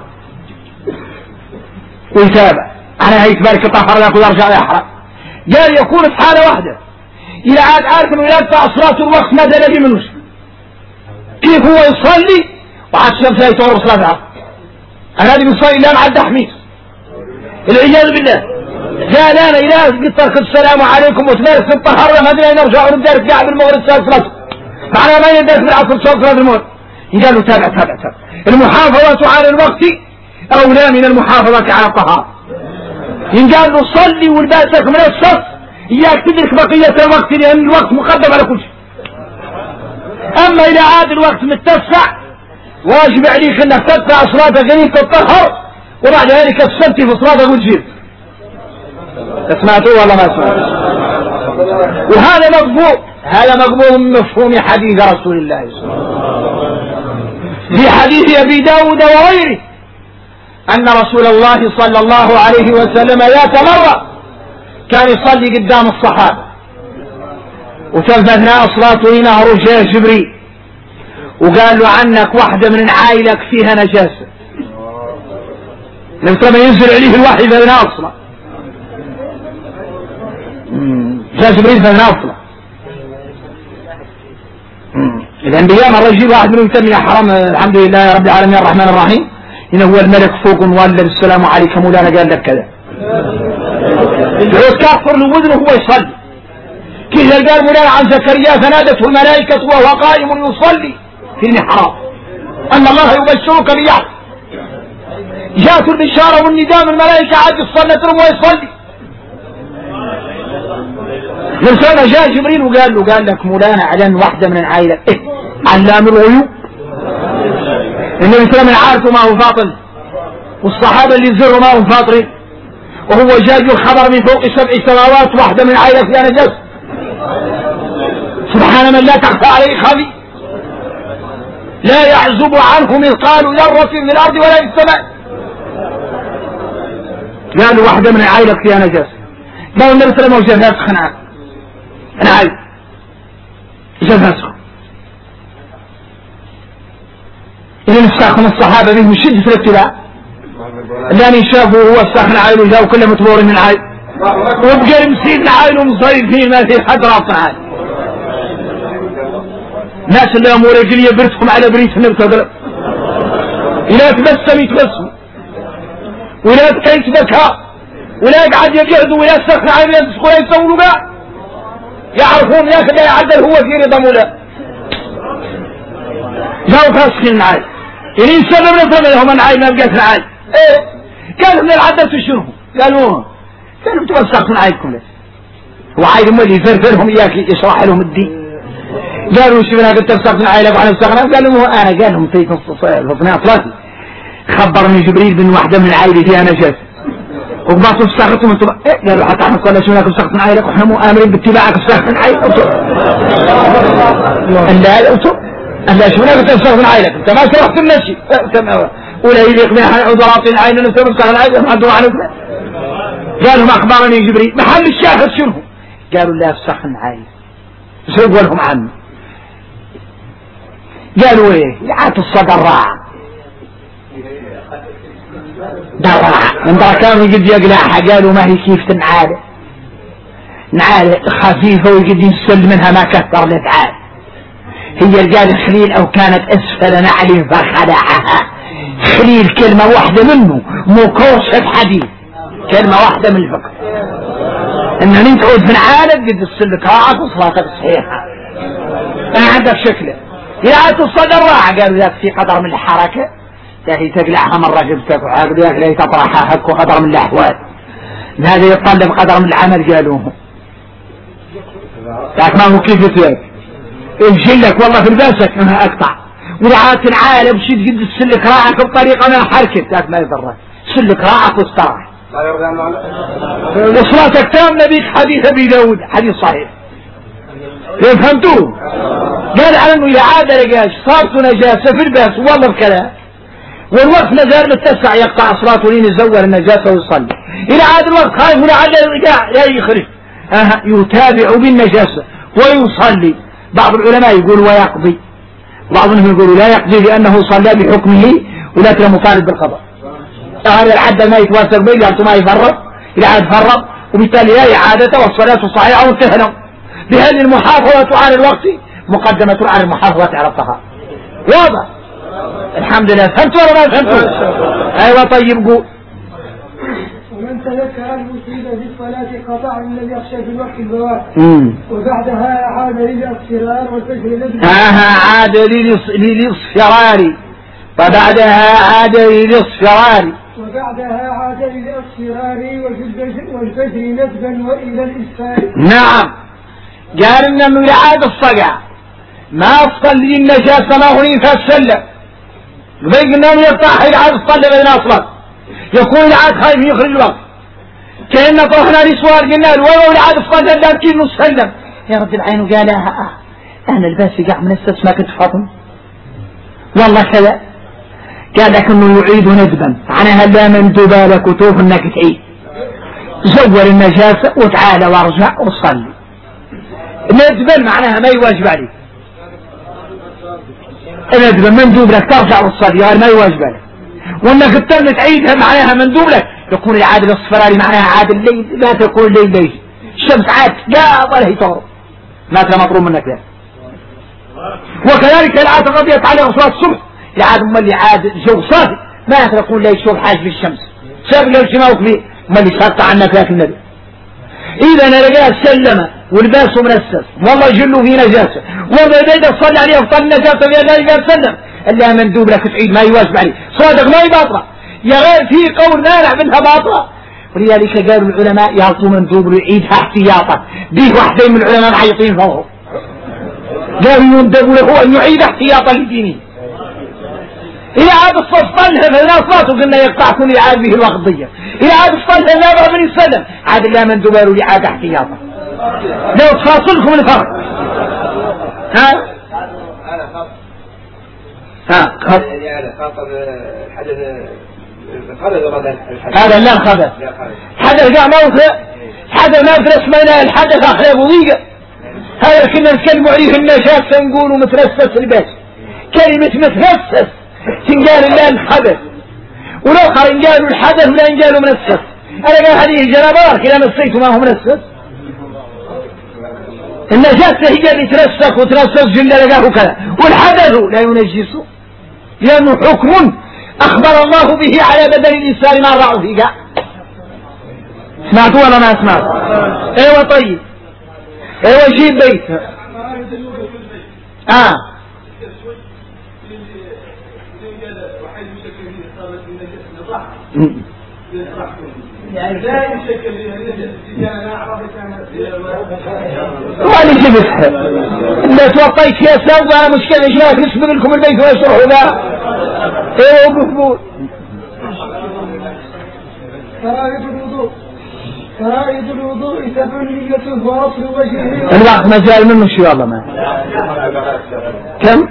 ويتابع أنا هيك بارك طهر لك ويرجع يحرق قال يكون في حالة واحدة إذا عاد عارف أنه يدفع صلاة الوقت ما دلبي منه كيف هو يصلي وعاد شمس يتورب صلاة العصر أنا هذه بيصلي لا مع التحميس العياذ بالله قال أنا إله قلت لك السلام عليكم وتبارك في الطهر ما أدري نرجع ونبارك قاعد بالمغرب صلاة معناه ما يدرك بالعصر صلاة المغرب قالوا تابع المحافظة على الوقت أولى من المحافظة على الطهارة إن قال له صلي والباسك من الصف إياك تدرك بقية الوقت لأن الوقت مقدم على كل شيء أما إذا عاد الوقت متسع واجب عليك أنك تدفع صلاتك أنك تطهر وبعد ذلك تصلي في صلاتك وتجيب سمعتوه ولا ما سمعتوه وهذا مقبول هذا مقبول من مفهوم حديث رسول الله صلى الله عليه وسلم في حديث أبي داود وغيره أن رسول الله صلى الله عليه وسلم ذات مرة كان يصلي قدام الصحابة وتم أثناء صلاته نهر جاء جبريل وقال له عنك واحدة من عائلك فيها نجاسة لما ينزل عليه الوحي في أثناء الصلاة جاء جبريل في أثناء الصلاة الأنبياء مرة يجيب واحد منهم يسمي حرام الحمد لله رب العالمين الرحمن الرحيم إن هو الملك فوق ولا السلام عليكم مولانا قال لك كذا يعود كافر لوزنه هو يصلي كيف قال مولانا عن زكريا فنادته الملائكة وهو قائم يصلي في المحراب أن الله يبشرك بيحيى جاءت البشارة والنداء من الملائكة عاد الصلاة وهو يصلي لسانه جاء جبريل وقال له قال لك مولانا علن واحدة من العائلة علام الغيوب النبي صلى الله عليه وسلم عارفه ما هو فاطل والصحابة اللي يزروا ما هم فاطرين وهو جاء الخبر من فوق 7 سماوات واحدة من العائلة فيها نجس سبحان من لا تخفى عليه خفي لا يعزب عنه مثقال ذرة في الأرض ولا في السماء قالوا واحدة من العائلة فيها نجس قالوا النبي صلى الله عليه وسلم جاء ناسخ أنا عايز جاء ناسخ إذا نستخدم الصحابة به من شدة الابتلاء اللي شافوا هو استخدم عائل وجاءوا كله متبور من عائل وبقى مسيدنا عائل ومصير فيه ما في حد رافع عائل ناس اللي أمور رجلية برتكم على بريت النبي صلى الله عليه وسلم إلا تبسم يتبسم ولا تكيس بكاء ولا يقعد يجهدوا ولا يستخدم عائل يسقوا يسولوا بقى يعرفون ياك لا يعدل هو في رضا مولا جاءوا فاسخين عائل إن السبب نفهم لهم أن عائل ما بقيت عائل إيه كانوا من العدل تشرهم قالوا بتوسخ من عائلكم ليش وعائل هم اللي يفرفرهم إياك يشرح لهم الدين قالوا شوفنا قلت تفسخ من عائلك وعلى استغنى قالوا أنا قال لهم في صلاة خبرني جبريل بن واحدة من العائلة فيها نجاسة وقباطوا الساقط وانتم قالوا حتى احنا صلى شو لك الساقط من عائلك واحنا مؤامرين باتباعك الساقط من عائلك ألا شو لك الساقط من عائلك انت ما شرحت النشي ولا يليق بها عضلات العين نفسه الساقط من عائلك محدوا عنه قالوا ما أخبرني جبريل محل الشاهد شنو قالوا لا الساقط من عائلك سيقوا لهم عنه قالوا ايه يعات الصدر راع درع من درع كانوا يقد يقلعها قالوا ما هي كيف تنعال خفيفة ويقد ينسل منها ما كثر لتعال هي رجال خليل او كانت اسفل نعل فخلعها خليل كلمة واحدة منه مو كورسة حديث كلمة واحدة من الفقه ان انت تعود في نعالك قد تسلك راعك وصلاتك صحيحة ما عندك شكله يعات الصدر راع قالوا ذاك في قدر من الحركة هي تقلعها مرة جبتك وعاقل ياك لا تطرحها هك وقدر من الأحوال هذا يتطلب قدر من العمل قالوه لكن ما هو كيف يتواك انشلك والله في الباسك انها اقطع ورعاة العالم شد قد تسلك راعك بطريقة ما حركت لكن ما يضرك سلك راعك واستراح وصلاتك تامنة بيك حديث ابي داود حديث صحيح فهمتوه قال على انه يعاد لقاش صارت نجاسة في الباس والله بكلام والوقت نزار متسع يقطع صلاته لين يزور النجاسة ويصلي إلى عاد الوقت خايف ولعل لا يخرج يتابع بالنجاسة ويصلي بعض العلماء يقول ويقضي بعضهم يقول لا يقضي لأنه صلى بحكمه ولكن مطالب بالقضاء هذا الحد ما يتواثق به لأنه ما يفرط إلى عاد فرط وبالتالي لا إعادة والصلاة صحيحة وانتهنا بهذه المحافظة على الوقت مقدمة على المحافظة على الطهارة واضح الحمد لله فهمتوا ولا ما فهمتوا ايوه طيب قول ومن تذكر المصيبة في الصلاة قطع من لم يخشى في الوقت البواب وبعدها عاد للاصفرار والفجر للفجر عاد للاصفرار وبعدها عاد للاصفرار والفجر نسبا والى الاسفار نعم قال انه يعاد الصقع ما تصلي النجاسة ما هو فالسلم بيق النوم يفتح يعاد الصلاة بين أصلا يكون العاد خايف يخرج الوقت كأننا طرحنا لسوار قلنا له ولو العاد الصلاة لكن نسلم يا رب العين قال أنا الباسي قاع من السس ما كنت فاطم والله كذا قال لك انه يعيد ندبا معناها لا مندوب لك وتوف انك تعيد زور النجاسة وتعالى وارجع وصلي ندبا معناها ما يواجب عليك ندبا مندوب لك ترجع وتصلي هذا ما يواجب عليك وانك التم تعيدها معناها مندوب لك يكون العادل الصفراري معناها عاد الليل لا تكون الليل ليل الشمس عاد لا ولا هي تغرب ما كان مطلوب منك ذلك وكذلك العادة قضيت عليه صلاة الصبح العاد اللي عاد جو صافي ما يكون لا يشوف حاجة في الشمس شاف له شماوك فيه ما اللي شرط عنك لكن النبي إذا أنا لقاه سلم والباسه منسس والله يجلوا فيه نجاسة والله إذا صلى عليه أفضل نجاسة في الله قال سلم إلا مندوب لك تعيد ما يواجب عليه صادق ما يباطرة يا غير في قول مانع منها باطرة ولذلك قالوا العلماء يعطوا مندوب ويعيدها احتياطا به واحدين من العلماء معيطين فوق قالوا يندب له أن يعيد احتياطا لدينه إذا عاد الصف طلها فإذا صلاته قلنا يقطعكم يعاد به الوقضية إذا عاد الصلها لا بن يسلم عاد الله من دوباره لعاد احتياطا لو تفاصلكم الفرق هذا لا الخبث حدث قاع موته حدث ما اسمنا الحدث أخلاف وضيقة هذا كنا نتكلم عليه النجاسة نقولوا مترسس الباس كلمة مترسس تنقال الله الحدث والآخر انقالوا الحدث ولا انقالوا منسس أنا قال هذه جنابارك إذا نسيت ما هو منسس النجاسة هي اللي ترسك وترسس جل لقاه كذا والحدث لا ينجسه لأنه حكم أخبر الله به على بدن الإنسان ما رأوا فيه سمعتوا ولا ما سمعتوا ايوه طيب ايوه جيب بيت وانا جبتها اللي توطيت فيها سوى مشكلة ايش لا تسبق لكم البيت ويشرحوا ذا ايوه بفبول فرائض الوضوء 7 نية وأصل وجهه. الوقت ما زال منه شو والله ما كم؟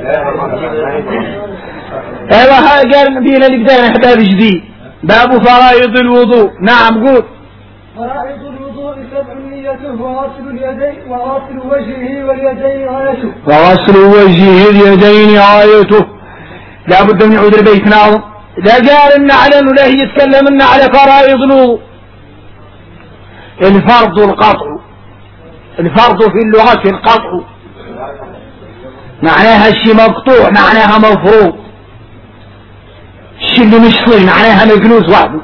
ايوه قال بينا البداية حتى جديد باب فرائض الوضوء. نعم قول. فرائض الوضوء 7 نية وأصل اليدين وأصل وجهه واليدين غايته. وأصل وجهه اليدين غايته. لا بد من يعود البيت ناظم. إذا قال إن على أنه لا يتكلم إن على فرائض الوضوء. الفرض القطع. الفرض في اللغة القطع معناها الشيء مقطوع معناها مفروض. الشيء اللي مشطري معناها مجلوس وحده.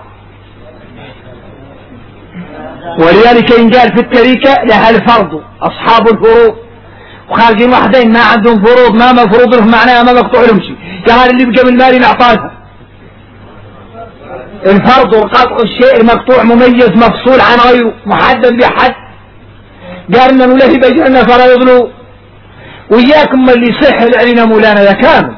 ولذلك إن قال في التركة لها الفرض أصحاب الفروض وخارجين وحدين ما عندهم فروض ما مفروض لهم معناها ما مقطوع لهم شيء. قال اللي بقى من مالي نعطاها. الفرض وقطع الشيء المقطوع مميز مفصول عن غيره محدد بحد. قال انه له بيجعلنا فرائض له وياكم اللي يصح علينا مولانا يا كامل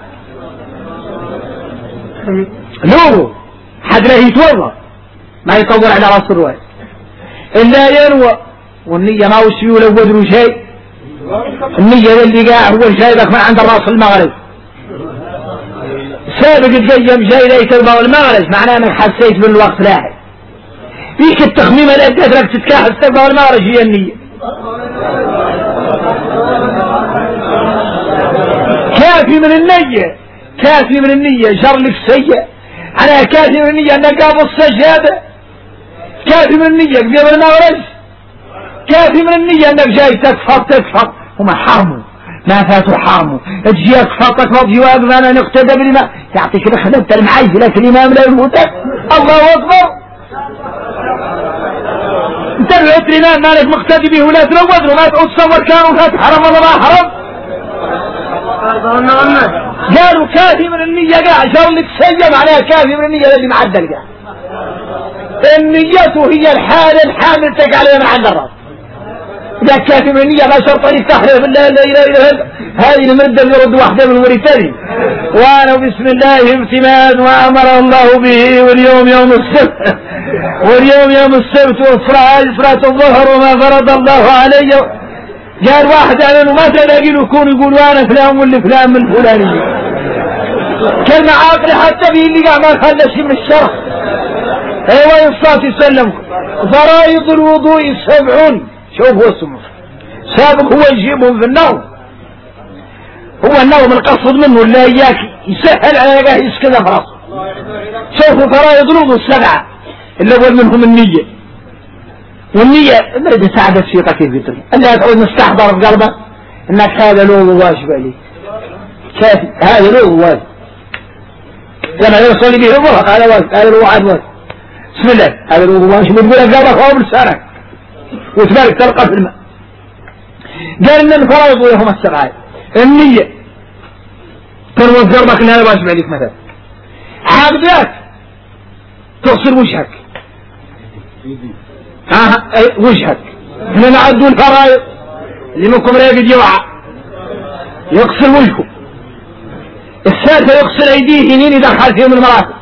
نوره حد له يتوضا ما يطول على راس الرواية الا ينوى والنية ما وش يولو ودرو شيء. النية اللي قاع هو شايبك من عند الراس المغرب سابق الجيم جاي ليك المغرب معناه انك حسيت بالوقت لاحق. فيك التخميمة اللي ادت لك تتكاحل تستقبل المغرب هي النية. كافي من النية كافي من النية شر لك سيء. انا كافي من النية انك قابل السجادة. كافي من النية قبل المغرب. كافي من النية انك جاي تكفر هما حرموا ما فاتوا حرموا تجيك فاتك جواب انا نقتدى بالإمام يعطيك بخدمت المعيز لك الإمام لا يموتك. الله أكبر. انت رأيت الإمام مالك مقتدي به ولا تلوذ وما تعود تصور كانوا فات حرم ولا ما حرم. قالوا كافي من النية قاع شر لك سيء معناها كافي من النية الذي معدل قاع. النية هي الحالة الحامل تقع عليها من عند الرب. إذا كافي من النية ما شرط أن يستحلف بالله لا إله إلا الله. هذه المدة اللي يرد واحدة من ورثته. وأنا بسم الله امتنان وأمر الله به واليوم يوم السبت واليوم يوم السبت وصلاة الظهر وما فرض الله علي. قال واحد أنا ما تلاقي له يكون يقول وأنا فلان واللي فلان من فلانية كلمة عاقلة حتى به اللي قاع ما خلى شيء من الشرح. أيوة الصلاة يسلم. فرائض الوضوء 7. شوف هو اسمه سابق هو يجيبهم في النوم. هو النوم القصد منه اللي اياك يسهل على يقاه يسكذا في راسه. شوفوا فرائض الوضوء 7 اللي اول منهم النية. والنية ما اذا ساعدت في كيف يطلع اللي تعود مستحضر في قلبه انك هذا الوضوء واجب عليك كافي هذا الوضوء واجب. لما يصلي به الظهر هذا واجب هذا الوضوء واجب. بسم الله هذا الوضوء واجب يقول لك قلبك هو بلسانك وتبارك تلقى في الماء. قال ان الفرائض لهم 7. النية تنوى قلبك ان هذا واجب عليك مثلا. عابدات تغسل وجهك وجهك احنا نعدوا الفرائض اللي منكم لا يجد يوعى يغسل وجهه. الثالثة يغسل ايديه يمين يدخل فيهم المرافق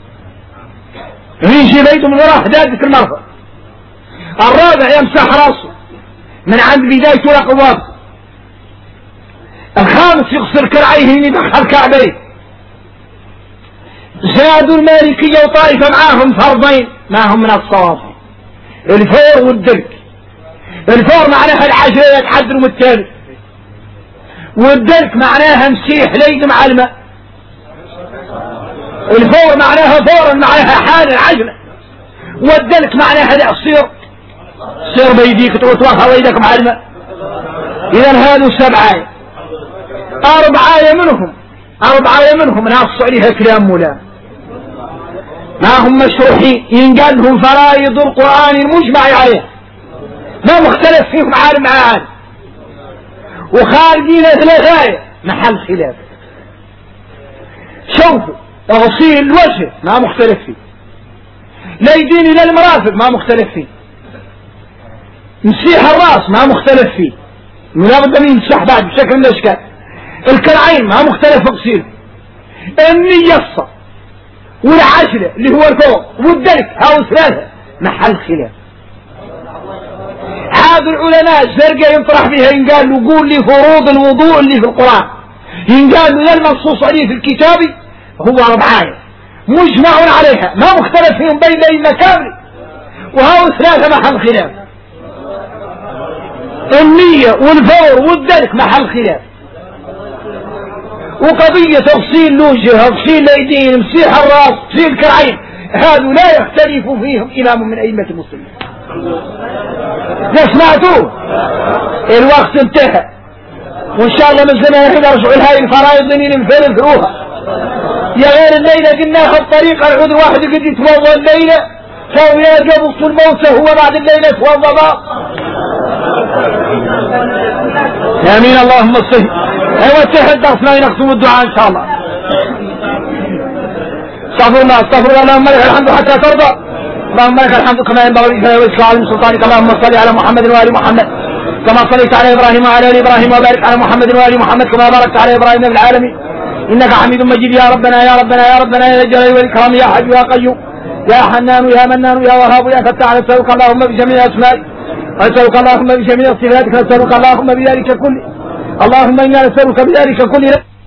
يمشي بيته من وراء حدادة المرفق. الرابع يمسح راسه من عند بدايته لقواته. الخامس يغسل كرعيه يدخل كعبيه. زادوا المالكية وطائفة معاهم فرضين ما هم من الصوافي الفور والدرك. الفور معناها العشرة يتحدروا الثالث والدرك معناها مسيح ليل مع الماء. الفور معناها فورا معناها حال العجلة والدلك معناها العصير سير بيديك وتوخى ويدك مع الماء. إذا هذا 7. 4 منهم نص عليها كلام مولا ما هم مشروحين ينقال لهم فرائض القرآن المجمع عليه ما مختلف فيهم عالم مع عالم وخارجين 3 محل خلاف. شوفوا تغسيل الوجه ما مختلف فيه. لا يدين إلى المرافق ما مختلف فيه. مسيح الراس ما مختلف فيه لا بد من يمسح بعد بشكل من الاشكال. الكرعين ما مختلف في غسيله. النية والعشرة اللي هو الفوق والدرك هاو ثلاثة محل خلاف. هذا العلماء الزرقاء ينطرح بها ينقال له قول لي فروض الوضوء اللي في القرآن، ينقال له المنصوص عليه في الكتاب هو 4 مجمع عليها ما مختلف فيهم بين الأئمة كامل، وهاو 3 محل خلاف. النية والفور والدرك محل خلاف. وقضية تغسيل الوجه تغسيل اليدين مسيح الراس تغسيل الكرعين هذا لا يختلف فيهم إمام من أئمة المسلمين. سمعتوه؟ الوقت انتهى، وإن شاء الله من زمان الحين نرجع لهاي الفرائض اللي نفرفروها. يا غير الليلة قلنا ناخذ طريقة العود واحد قد يتوضا الليلة سوي قبض الموت هو بعد الليلة توضا. آمين اللهم صل. ايوه انتهى درسنا نختم الدعاء ان شاء الله. استغفر الله استغفر الله. اللهم لك الحمد حتى ترضى، اللهم لك الحمد كما ينبغي لك وعلى سلطانك. اللهم صل على محمد وآل محمد كما صليت على إبراهيم وعلى آل إبراهيم، وبارك على محمد وآل محمد كما باركت على إبراهيم في العالمين إنك حميد مجيد. يا ربنا يا ربنا يا ربنا يا ذا الجلال والإكرام يا حي يا قيوم يا حنان يا منان يا وهاب يا فتاح، نسألك اللهم بجميع أسمائك، نسألك اللهم بجميع صفاتك، نسألك اللهم بذلك كله، اللهم إنا نسألك بذلك كله.